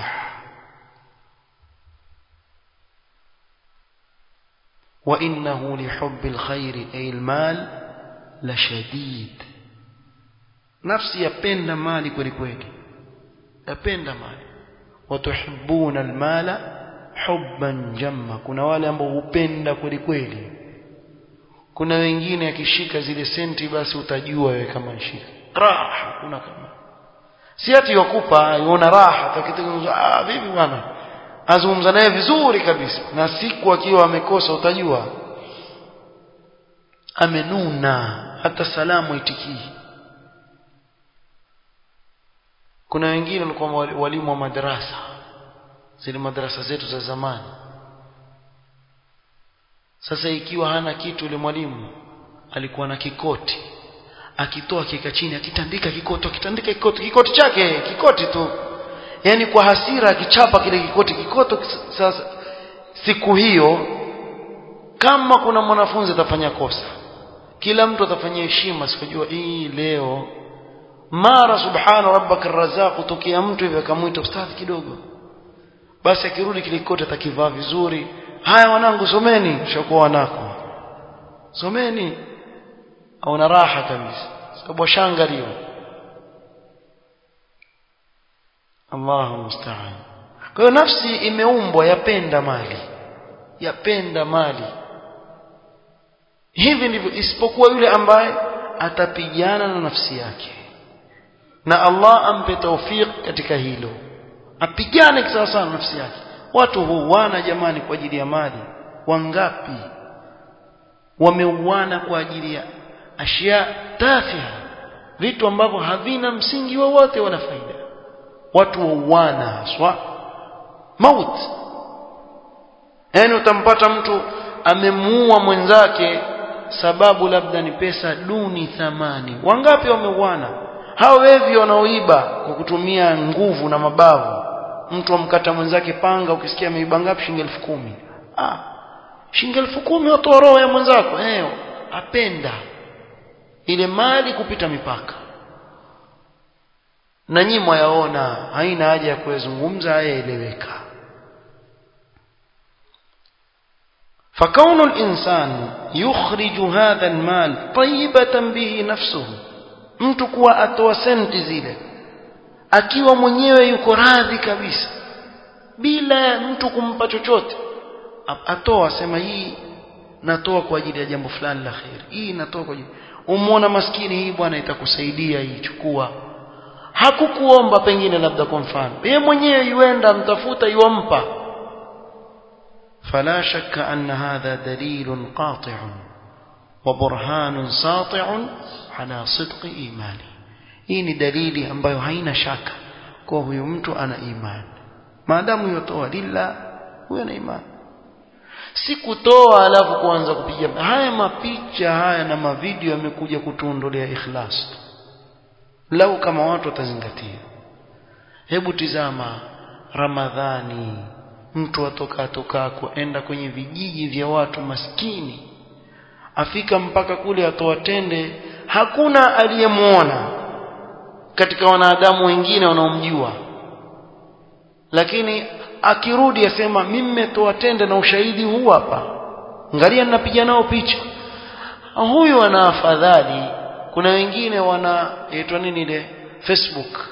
وإنه لحب الخير أي المال لشديد. نفسي يپenda mali kweli kweli, yapenda mali. watuhibbuna almala hubban jamma. kuna wale ambao hupenda kweli kweli. kuna wengine akishika zile senti basi utajua wewe kama shika raha. kuna kama si ati yakupa yona raha takitengeza vipi bwana, azungumza naye vizuri kabisa, na siku akiwa amekosa utajua amenuna, hata salamu itikii. Kuna wengine walikuwa walimu wa madrasa, zile madrasa zetu za zamani. Sasa ikiwa hana kitu yule mwalimu alikuwa na kikoti, akitoa kika chini akitandika kikoti chake, kikoti tu. Yani kwa hasira akichapa kile kikoti. Sasa siku hiyo kama kuna mwanafunzi atafanya kosa, kila mtu atafanyia heshima. Sikujua hii leo mara subhana rabbaka arrazaq, kutokea mtu hivi akamuita ustadhi kidogo, basi akirudi kile kikoti atakivaa vizuri. Haya wanangu someni, shakuwa wanako someni, au na raha kabisa sababu shangalio. Allahu musta'an. Kwa hiyo nafsi imeumbwa yapenda mali. Hivi ndivyo, isipokuwa yule ambaye atapigana na nafsi yake, na Allah ampe tawfik katika hilo, apigane sawa sawa na nafsi yake, watu huuana jamani kwa ajili ya mali. Wangapi wameuana kwa ajili ya ashia tafiha, vitu ambavyo havina msingi wowote wala faida. Watu huuana haswa maut. Yani utampata mtu amemuua mwenzake sababu labda ni pesa duni thamani. Wangapi wameuana? Hao wevi wanaoiba kwa kutumia nguvu na mabavu. Mtu amkata mwenzake panga, ukisikia ameiba ngapi? Shilingi 10,000. Shilingi 10,000 watoa roho ya mwenzako. Apenda ile mali kupita mipaka. Na nyinyi mwayaona, haina haja ya kuzungumza, haya eleweka. فكون الإنسان يخرج هذا المال طيبة به نفسه, mtu kuwa atoa senti zile akiwa mwenyewe yuko radhi kabisa bila mtu kumpa chochote, atoa, sema hii natoa kwa ajili ya jambo fulani la khair, hii natoa kwa ajili, umuona maskini, hii bwana itakusaidia, hii chukua. Hakukuomba pengine labda kwa mfano, yeye mwenyewe yuenda mtafuta yuampa. فلا شك أن هذا دليل قاطع وبرهان ساطع على صدق إيمانه. hii ni dalili ambayo haina shaka kwa huyu mtu ana imani, maadamu yotoa lillah, huyo ana imani. Si kutoa alafu kuanza kupiga haya mapicha haya na mavideo yamekuja kutuondolea ikhlas. Lau kama watu watazingatia, hebu tizama Ramadhani, mtu atoka kuenda kwenye vijiji vya watu maskini, afika mpaka kule atoa tende, hakuna aliyemuona katika wanadamu wengine wanaomjua, lakini akirudi asema mimi nimetoa tende na ushahidi huu hapa, angalia ninapiga nao picha. Huyu ana afadhali. Kuna wengine wanaitwa nini ile Facebook,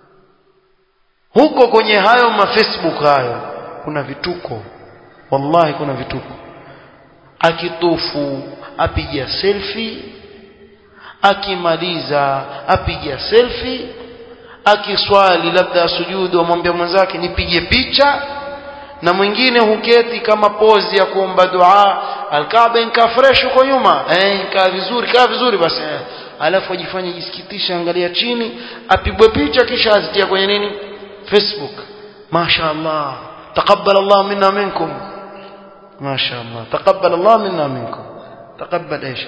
huko kwenye hayo Facebook hayo kuna vituko, wallahi kuna vituko. Akitufu apiga selfie, akimaliza apiga selfie, akiswali labda sujudu amwambia mwenzake nipige picha, na mwingine huketi kama pozi ya kuomba dua, Al-Kaaba inka fresh huko nyuma, kaa vizuri basi, alafu ajifanye jisikitisha, angalia chini, apigwe picha kisha azitia kwenye nini, Facebook. Mashaallah, taqabbal Allah minna minkum, mashaallah, taqabbal Allah minna minkum. Taqabbal ايش؟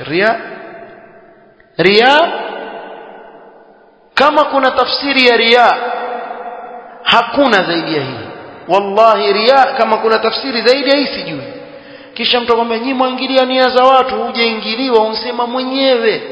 riya. Kama kuna tafsiri ya riya hakuna zaidi ya hii, wallahi. Riya kama kuna tafsiri zaidi ya hii sijui. Kisha mtu akwambia nyinyi muingilia nia za watu, hujaingiliwa, unsema mwenyewe.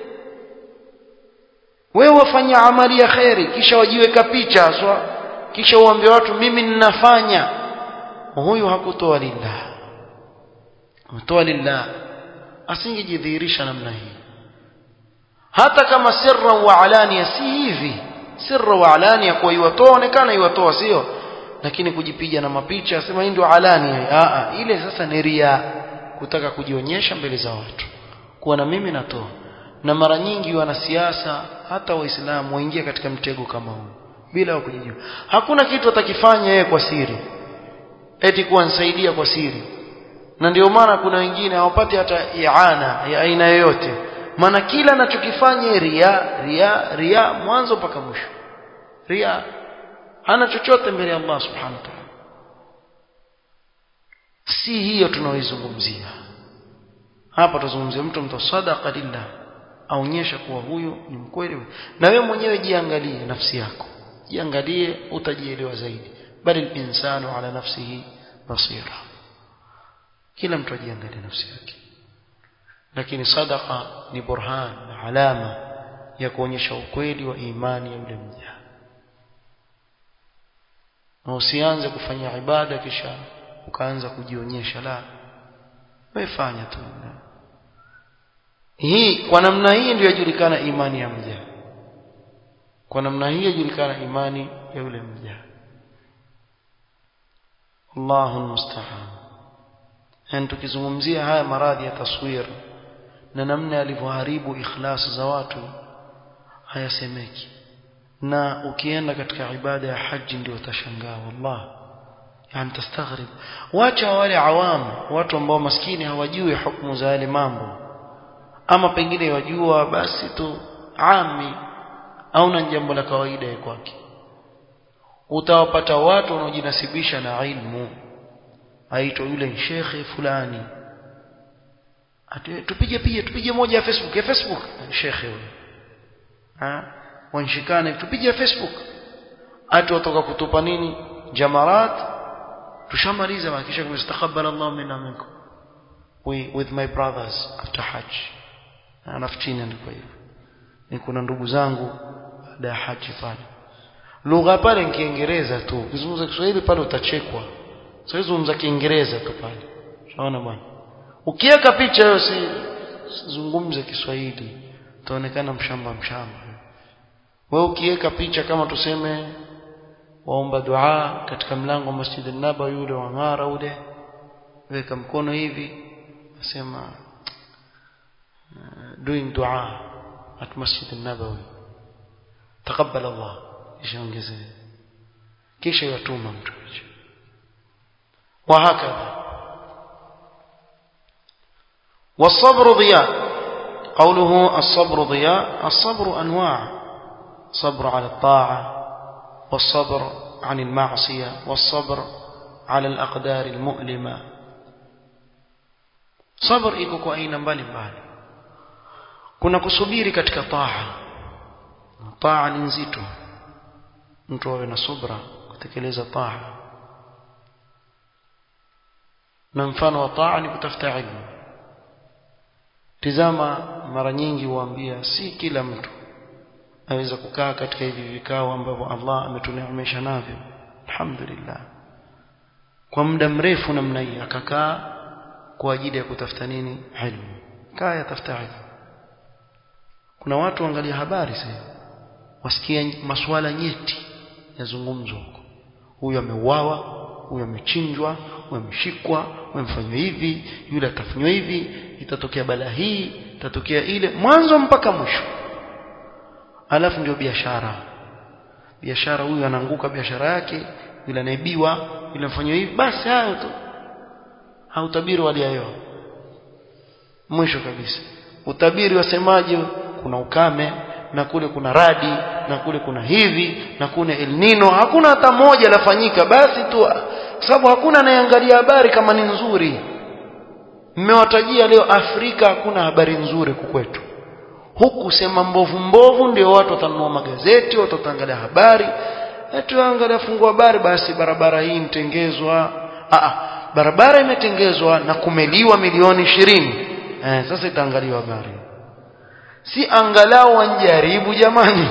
Wewe wafanya amali ya khairi kisha wajiweka picha aswa, kisha uambie watu mimi ninafanya. Huyu hakutoa lillah. Kutoa lillah asingejidhihirisha namna hii, hata kama sirra wa alania. Si hivi sirra wa alania kwa iwatoa onekana iwatoa, sio, lakini kujipiga na mapicha asema hii ndio alania, ile sasa ni riya, kutaka kujionyesha mbele za watu kuwa na mimi natoa. Na mara nyingi wanasiasa hata waislamu waingia katika mtego kama huu bila kujijua. Hakuna kitu atakifanya yeye kwa siri eti kuansaidia kwa siri, na ndio maana kuna wengine hawapati hata iana ya aina yoyote, maana kila anachokifanya riya mwanzo mpaka mwisho. Riya hana chochote mbele ya Allah subhanahu wa ta'ala. Si hiyo tunaoizungumzia hapa. Tuzungumzie mtu sadaqa lillah, aonyesha kuwa huyo ni mkweli. Na wewe mwenyewe jiangalie nafsi yako, jiangalie, utajielewa zaidi. Bali insanu ala nafsihi basira, kila mtu ajiangalie nafsi yake. Lakini sadaqa ni burhan, alama ya kuonyesha ukweli wa imani ya yule mja. Na usianze kufanya ibada kisha ukaanza kujionyesha, la, wewe fanya tu. Hii kwa namna hii ndio yajulikana imani ya mja, kwa namna hii yajulikana imani ya yule mja. Allahu musta'an. Tukizungumzia haya maradhi ya taswir na namna alivyoharibu ikhlas za watu hayasemeki. Na ukienda katika ibada ya haji ndio utashangaa, wallahi yani tastaghrib. Wacha wale awamu, watu ambao maskini hawajui hukumu za yale mambo, ama pengine wajua basi tu ami au na jambo la kawaida kwake. Utawapata watu wanaojinasibisha na ilmu, aitwa yule shekhe fulani, tupige moja ya Facebook shekhe huyo, wanshikane tupige ya Facebook, atu watoka kutupa nini jamarat, tushamaliza kisha kumstakabala Allah minna minkum with my brothers after hajj. Anafichina ndiko hivyo, ni kuna ndugu zangu baada ya haji pale. Lugha pale ni Kiingereza tu, ukizungumza Kiswahili pale utachekwa. Sasa zungumza Kiingereza tu pale, unaona bwana. Ukiweka picha hiyo zungumze Kiswahili, utaonekana mshamba. Wewe ukiweka picha kama tuseme waomba dua katika mlango wa Masjid an-Nabawi yule wangara ule, weka mkono hivi, nasema doing dua at Masjid an-Nabawi, taqabbal Allah, ishaongeze kisha yatuma mtu hicho. وهكذا. والصبر ضياء. قوله الصبر ضياء، الصبر أنواع: صبر على الطاعة، والصبر عن المعصية، والصبر على الأقدار المؤلمة. صبر iko kwa aina mbalimbali. Kuna kusubiri katika taa ni nzito, mtu awe na subra kutekeleza taa. Na mfano wa taa ni kutafuta ilmu. Tizama, mara nyingi huambia si kila mtu aweza kukaa katika hivi vikao ambavyo Allah ametuneemesha navyo, alhamdulillah, kwa muda mrefu namna hii akakaa kwa ajili ya kutafuta nini? Ilmu. Kaa yatafuta ilmu. Kuna watu angalia habari sasa, wasikia masuala nyeti yazungumzwa huko, huyu ameuawa, huyu amechinjwa, huyu ameshikwa, huyu amefanywa hivi, yule atafanywa hivi, itatokea balaa hii, itatokea ile, mwanzo mpaka mwisho. Alafu ndio biashara, huyu anaanguka biashara yake, yule anaibiwa, yule amefanywa hivi, basi hayo tu. Hautabiri wali hayo. Mwisho kabisa utabiri wasemaje? Kuna ukame, na kule kuna radi, na kule kuna hivi, na kuna El Nino. Hakuna hata moja lafanyika, basi tu, sababu hakuna anayeangalia habari kama ni nzuri. Mmewatajia leo Afrika hakuna habari nzuri kwetu. Huku sema mbovu ndio watu watanunua magazeti, watu wataangalia habari. Angalia fungua habari, basi barabara hii mtengezwa. Barabara imetengezwa na kumeliwa milioni 20. Sasa itaangaliwa habari. Si angalau wanjaribu jamani.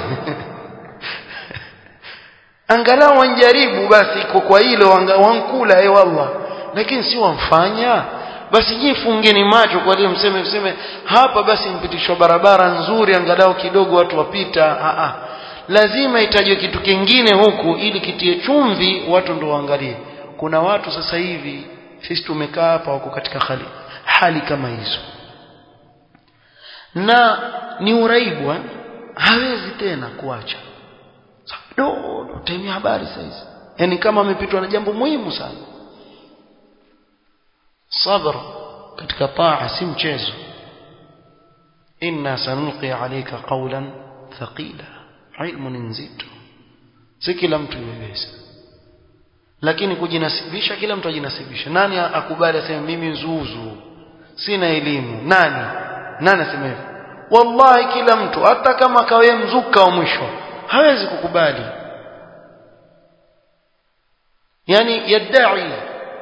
Angalau wanjaribu basi kwa hilo wankula wallah. Lakini si wamfanya. Basi jifungeni macho kwa leo, mseme hapa basi mpitishwa barabara nzuri angalau kidogo watu wapita. Lazima itajwe kitu kingine huku ili kitie chumvi watu ndio waangalie. Kuna watu sasa hivi sisi tumekaa hapa wako katika hali kama hizo. Na ni uraibu, hawezi tena kuacha. Ndio temia habari sasa. Yaani kama amepitwa na jambo muhimu sana. Sabr katika taa si mchezo. Inna sanulqi alayka qawlan thaqila. Ilmu ni nzito, si kila mtu yeweza. Lakini kujinasibisha, kila mtu ajinasibisha. Nani akubali aseme mimi zuzu sina elimu? Nani aseme hivyo? Wallahi kila mtu, hata kama kawe mzuka wa mwisho, hawezi kukubali. Yani yadai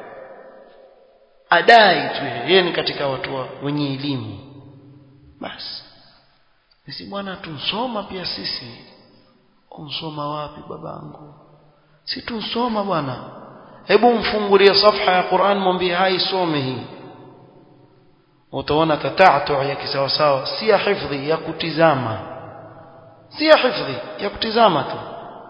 adai tu yeye ni katika watu wenye elimu. Basi sisi bwana tunsoma pia sisi. Unsoma wapi babangu? Si tunsoma bwana. Hebu mfungulie safha ya Qur'an, mwambie hai some hii. Utaona tata'atu ya kisawasawa, si ya hifdhi, ya kutizama. Si ya hifdhi, ya kutizama tu.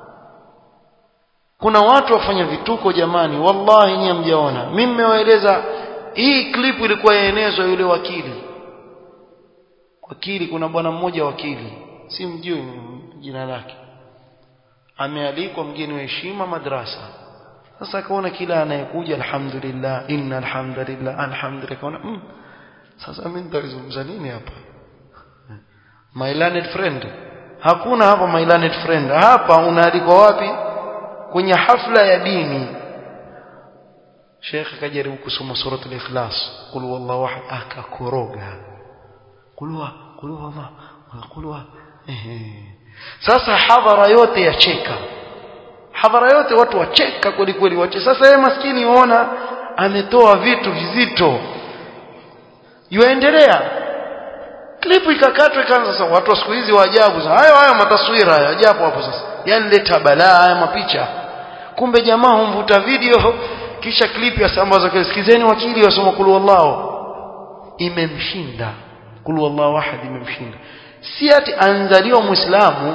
Kuna watu wafanya vituko jamani, wallahi nyinyi mjaona. Mimi nimewaeleza hii clip ilikuwa yaenezwa yule wakili. Kuna bwana mmoja wakili, si mjui jina lake. Amealikwa mgeni wa heshima madrasa. sasa akaona kila anayekuja alhamdulillah innal hamdalillah alhamdulillah kaona sasa mimi nitazungumza nini hapa my learned friend hakuna hapa my learned friend hapa unaalikwa wapi kwenye hafla ya dini Sheikh akajaribu kusoma surah al-ikhlas qul huwallahu ahad akakoroga qul huwa sasa hadhara yote yacheka hadhara yote watu wacheka kweli kweli wache sasa yeye maskini unaona ametoa vitu vizito yuendelea klipu ikakatwa ikaanza sasa watu wa siku hizi wa ajabu hayo mataswira ya ajabu hapo sasa yani leta balaa haya mapicha kumbe jamaa humvuta video kisha klipu yasambaza sikizeni wakili wasoma kulu wallahu imemshinda kulu wallahu ahad imemshinda si ati anzaliwa muislamu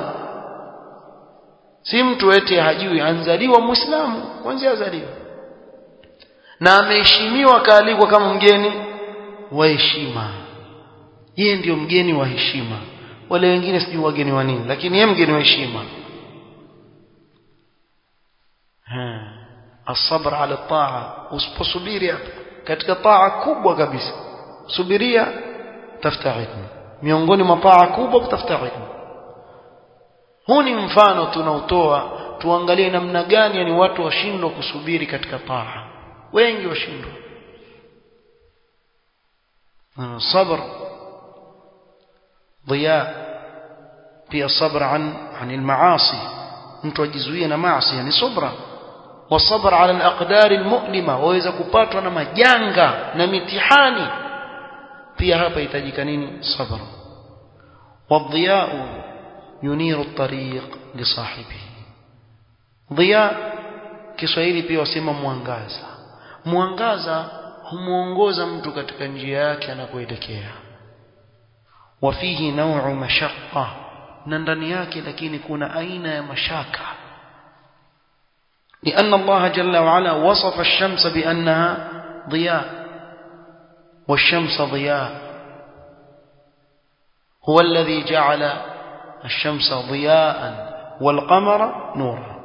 si mtu eti hajui anzaliwa muislamu kwanza azaliwa na ameheshimiwa kaalikwa kama mgeni wa heshima yeye ndio mgeni wa heshima wale wengine sijui wageni wa nini lakini yeye mgeni wa heshima الصبر على الطاعه usiposubiri katika taa kubwa kabisa subiria tafuta ilmu miongoni mwa taa kubwa kutafuta ilmu huu ni mfano tunautoa tuangalie namna gani yani watu washindwa kusubiri katika taa wengi washindwa sabr ضياء pia sabr an al-maasi mtu ajizuie na maasi yani subra والصبر على الأقدار المؤلمة waweza kupatwa na majanga na mitihani pia hapa hitajika nini sabr والضياء ينير الطريق لصاحبه ضياء Kiswahili pia wasema mwangaza humuongoza mtu katika njia yake anakoelekea wafihi naw'u mashaqqa na ndani yake lakini kuna aina ya mashaka لأن الله جل وعلا وصف الشمس بأنها ضياء والشمس ضياء هو الذي جعل الشمس ضياء والقمر نورا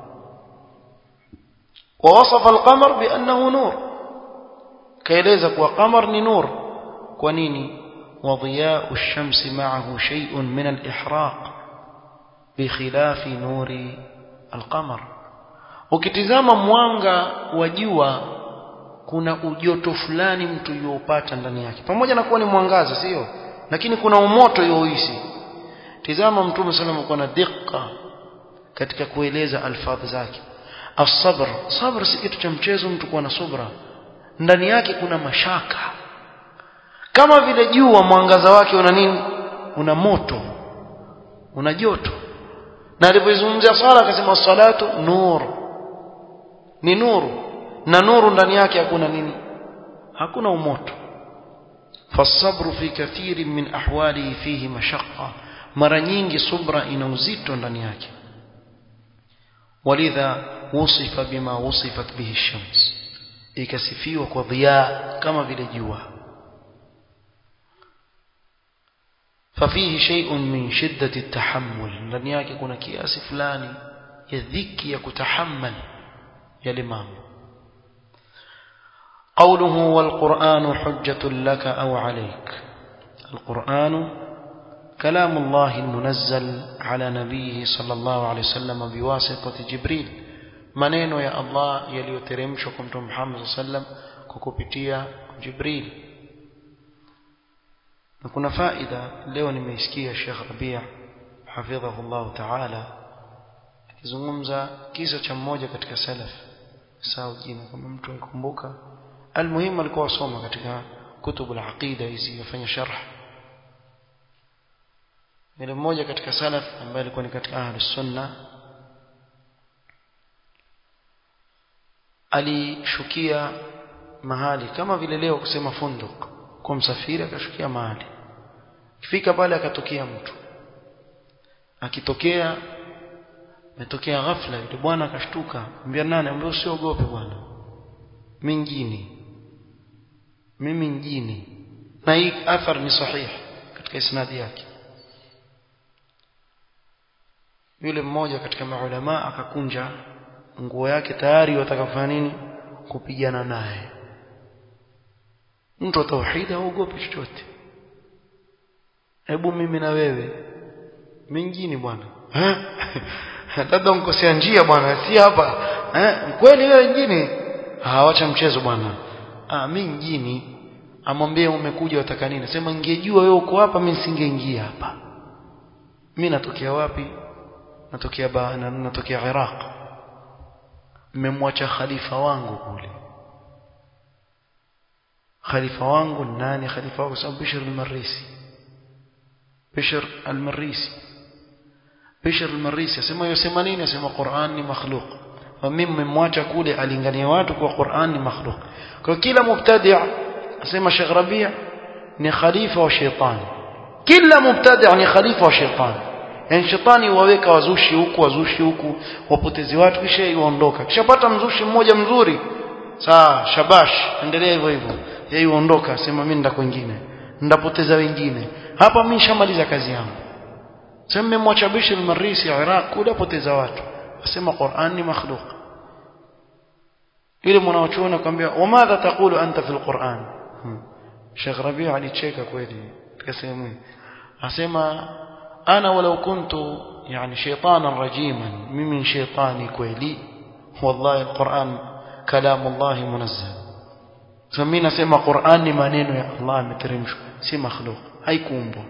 ووصف القمر بأنه نور كيلزك وقمر نور كونيني وضياء الشمس معه شيء من الإحراق بخلاف نور القمر ukitizama mwanga wa jua kuna ujoto fulani mtu yopata ndani yake pamoja na kuwa ni mwangaza sio lakini kuna umoto yohisi tizama mtume sallallahu alayhi wasallam kuna dikka katika kueleza alfadhi zake sabr si kitu cha mchezo mtu kuwa na subra ndani yake kuna mashaka kama vile jua mwangaza wake una nini una moto una joto na alipozungumzia swala akasema salatu nur ni nuru na nuru ndani yake hakuna nini hakuna umoto fasabru fi kathirin min ahwalihi fihi mashaqqa mara nyingi subra ina uzito ndani yake walidha wusifa bima wusifat bihi ash-shams ikasifiwa kwa dhiya kama vile jua ففيه شيء من شدة التحمل لن yake kuna kiasi fulani ya dhiki ya kutahammal yale mambo قوله والقرآن حجة لك أو عليك القرآن كلام الله المنزل على نبيه صلى الله عليه وسلم بواسطة جبريل maneno ya Allah yaliyoteremshwa kwa Mtume Muhammad sallam kwa kupitia Jibril na kuna faida leo nimeisikia Sheikh Rabi' hafidhahullah ta'ala akizungumza kisa cha mmoja katika salaf sawa jina kama mtu akumbuka almuhim alikuwa asoma katika kutubu al-aqida hizi yafanya sharh yule mmoja katika salaf ambaye alikuwa ni katika ahlus sunna alishukia mahali kama vile leo kusema funduk kwa msafiri akashukia mahali kifika pale akatokea mtu akitokea metokea ghafla yule bwana akashtuka mbia nani ambaye usiogope bwana mimi mjini na hii athar ni sahih katika isnadi yake yule mmoja katika maulama akakunja nguo yake tayari watakafanya nini kupigana naye mtu wa tauhid haogopi chochote hebu mimi na wewe mingine bwana labda mkosea njia bwana si hapa kweli wewe wengine acha mchezo bwana mingine amwambie umekuja wataka nini sema ningejua wewe uko hapa mimi singeingia hapa mimi natokea wapi natokea Iraq mmemwacha khalifa wangu kule khalifa wangu nani khalifa wangu sababu Bishr al-Marisi asema yosema nini asema Qur'an ni makhluq mimi mmemwacha kule alingania watu kwa Qur'an ni makhluq kwa kila mubtadi' asema Sheikh Rabi' ni khalifa wa shaytan kila mubtadi' ni khalifa wa shaytan yani shetani waweka wazushi huku wapotezi watu kisha yuondoka kisha pata mzushi mmoja mzuri sawa shabash endelea hivyo yeye yuondoka sema mimi nenda kwingine ndapoteza wengine hapa mimi nishamaliza kazi yangu sema mmemwacha Bishr al-Marisi Iraq kule poteza watu asema Qur'an ni makhluq ile mwanachuoni akamwambia wamadha taqulu anta fil Qur'an Sheikh Rabi' alicheka kweli akasema asema ana walau kuntu yani shaytanan rajiman mimi shaytani kweli wallahi al-Qur'an kalam Allah munazzal sasa mimi nasema Qur'an ni maneno ya Allah ameteremshwa si makhluq haikuumbwa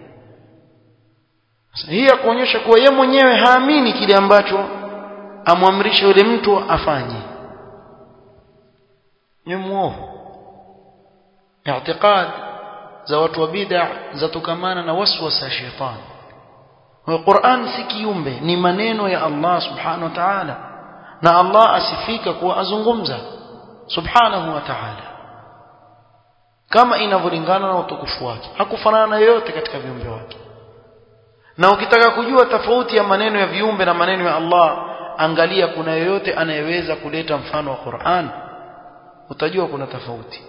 hii kuonyesha kuwa yeye mwenyewe haamini kile ambacho amwamrisha yule mtu afanye ni muovu i'tiqad za watu wa bid'a zatokamana na waswasa ya shetani wa Qur'an si kiumbe ni maneno ya Allah subhanahu wa ta'ala na Allah asifika kuwa azungumza subhanahu wa ta'ala kama inavyolingana na utukufu wake hakufanana na yote katika viumbe wake na ukitaka kujua tofauti ya maneno ya viumbe na maneno ya Allah angalia kuna yoyote anayeweza kuleta mfano wa Qur'an utajua kuna tofauti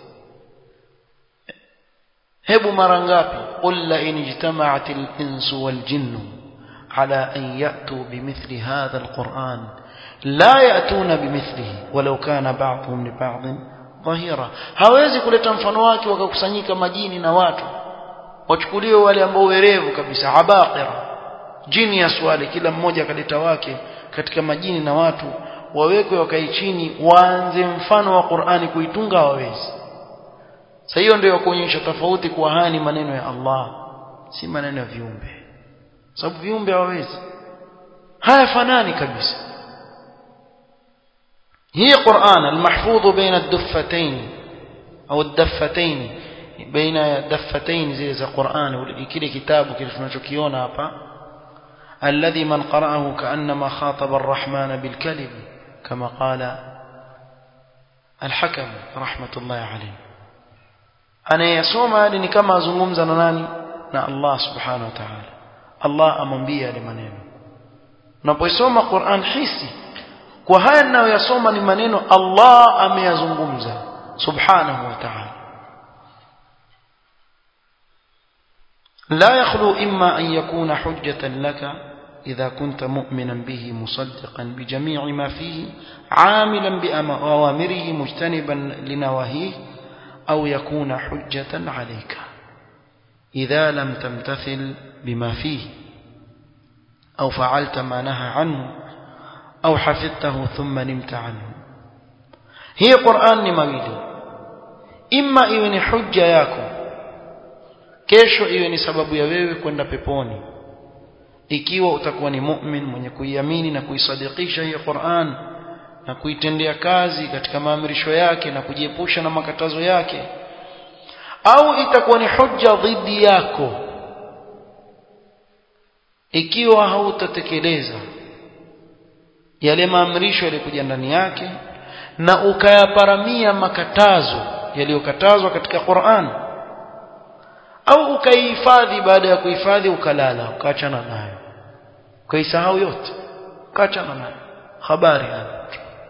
hebu mara ngapi qul la in ijtama'atil insu wal jinnu ala an ya'tu bimithli hadha alquran la ya'tuna bimithlihi walau kana ba'dhum li ba'dhin dhahira hawezi kuleta mfano wake wakakusanyika majini na watu wachukuliwe wale ambao werevu kabisa abaqira genius wale kila mmoja akaleta wake katika majini na watu wawekwe wakai chini waanze mfano wa Qur'ani kuitunga hawawezi sasa hiyo ndio kuonyesha tofauti kwa haya ni maneno ya Allah si maneno ya viumbe sababu viumbe hawawezi haya fanani kabisa hii Qur'an al-mahfudh baina ad-daffatayn au ad-daffatayn baina daffatayn zile za Qur'an kile kitabu kile tunachokiona hapa alladhi man qara'ahu ka'annama khataba ar-rahman bil kalim kama qala al-hakam rahmatullahi alayhi anayasoma ni kama azungumza na nani na Allah subhanahu wa ta'ala Allah amwambia yale maneno unapoisoma Qur'an hisi kwa haya ninayoyasoma ni maneno Allah ameyazungumza subhanahu wa ta'ala لا يخلو إما أن يكون حجة لك إذا كنت مؤمنا به مصدقا بجميع ما فيه عاملا بأوامره مجتنبا لنواهيه أو يكون حجة عليك إذا لم تمتثل بما فيه أو فعلت ما نهى عنه أو حفظته ثم نمت عنه هي قرآن مawili إما iwe ni hujja yako kesho iwe ni sababu ya wewe kwenda peponi ikiwa utakuwa ni mu'min mwenye kuiamini na kuisadikisha hii Qur'an na kuitendea kazi katika maamrisho yake na kujiepusha na makatazo yake au itakuwa ni hujja dhidi yako ikiwa hautatekeleza yale maamrisho yalikuja ndani yake na ukayaparamia makatazo yaliyokatazwa katika Qur'an au ukaihifadhi baada ya kuhifadhi ukalala ukaachana nayo ukaisahau yote ukaachana nayo habari hapa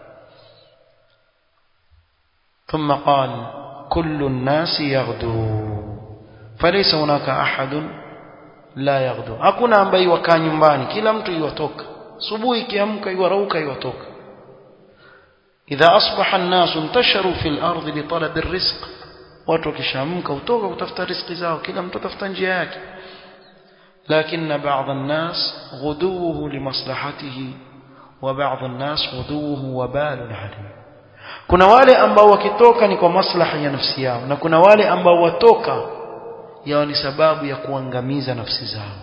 ثم قال كل الناس يغدو فليس هناك احد لا يغدو hakuna ambaye wakaa nyumbani kila mtu yuwatoka asubuhi kiamka yuarauka yuwatoka idha asbaha an-nas intasharu fil ardi li talab ar-rizq watu wakishamka kutoka kutafuta riziki zao kila mtu atafuta njia yake lakini baadhi an-nas ghuduhu li maslahatihi wa baadhi an-nas ghuduhu wabalun alayhi kuna wale ambao wakitoka ni kwa maslaha ya nafsi yao na kuna wale ambao watoka yao ni sababu ya kuangamiza nafsi zao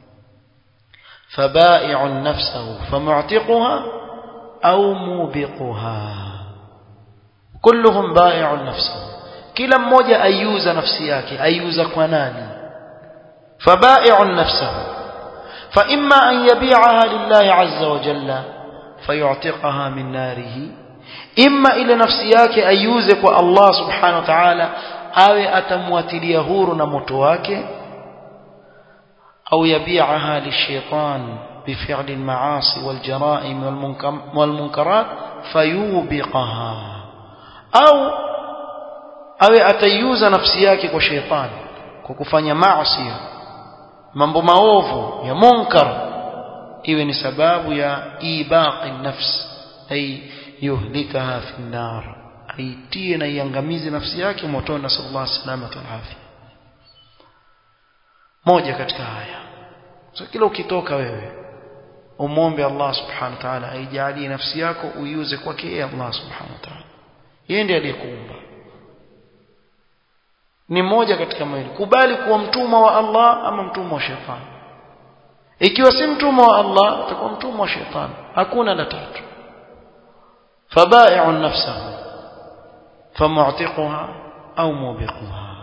fabai'un nafsahu famu'tiquha au mubiquha kulluhum bai'un nafsahu kila mmoja ayuza nafsi yake ayuza kwa nani fabai'un nafsahu fa imma an yabi'aha lillahi 'azza wa jalla fayu'tiqaha min narihi imma ile nafsi yake ayuze kwa Allah subhanahu wa ta'ala awe atamwatilia huru na moto wake au yabi'aha lishaitan bif'li al-ma'asi wal-jara'im wal-munkarat fayubiqaha au awe atayuza nafsi yake kwa shaitani kwa kufanya maasi mambo maovu ya munkar iwe ni sababu ya ibaqi nafs ay yuhlikaha fi an-nar aitie na iangamize nafsi yake motoni sallallahu alaihi wasallam afya moja katika haya so kila ukitoka wewe umombe Allah subhanahu wa ta'ala aijalie nafsi yako uyuze kwake yeye Allah subhanahu wa ta'ala yeye ndiye aliyekuumba ni moja katika mawili kubali kuwa mtumwa wa Allah ama mtumwa wa shetani ikiwa si mtumwa wa Allah utakuwa mtumwa wa shetani hakuna la tatu fabai'un nafsahu famu'tiquha au mubiquha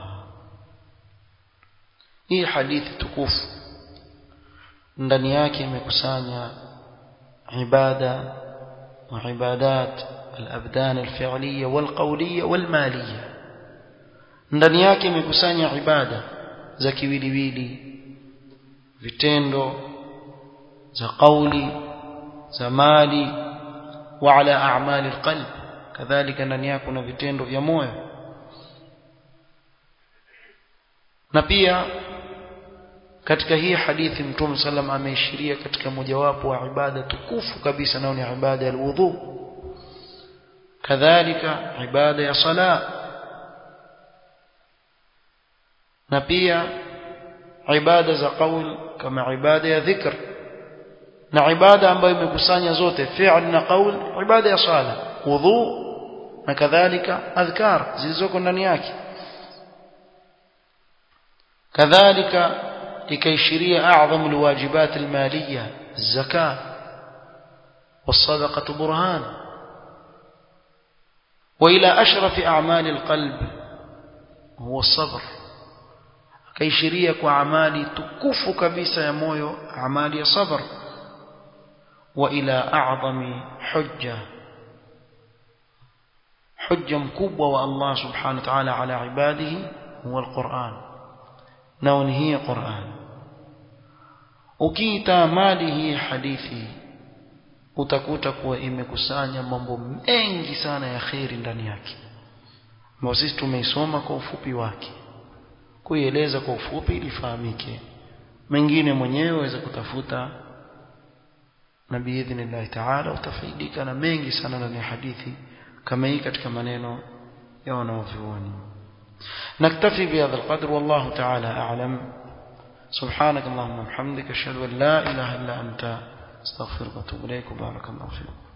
hii hadithi tukufu ndani yake imekusanya ibada wa ibadat al-abdan al-fi'liyya wal-qawliyya wal-maliyya ndani yake imekusanya ibada za kiwiliwili vitendo za kauli za mali wa ala a'mali alqalb kadhalika ndani yake kuna vitendo vya moyo na pia katika hii hadithi Mtume sallam ameishiria katika mojawapo wa ibada tukufu kabisa nao ni ibada ya alwudu kadhalika ibada ya sala na pia ibada za qaul kama ibada ya dhikr na ibada ambayo imekusanya zote fi'l na qaul ibada ya sala wudu na kadhalika adhkar zilizoko ndani yake kadhalika ikaishiria a'zam alwajibat almaliyya az-zakah was-sadaqah burhan wa ila ashraf a'mal alqalb huwa as-sabr kaishiria kwa amali tukufu kabisa ya moyo amali ya sabr wa ila a'zami hujja mkubwa wa Allah subhanahu wa ta'ala ala ibadihi huwa al-Qur'an na ni hii Qur'an ukiita amali hii hadithi utakuta kuwa imekusanya mambo mengi sana ya khairi ndani yake ambao sisi tumeisoma kwa ufupi wake kuieleza kwa ufupi ili fahamike mengine mwenyewe waweza kutafuta na biidhnillah ta'ala utafaidika na mengi sana ndani ya hadithi kama hii katika maneno ya wanavyuoni naktafi bihadha alqadr wallahu ta'ala a'lam subhanak allahumma wa bihamdika ashhadu an la ilaha illa anta astaghfiruka wa atubu ilayk barakallahu fiik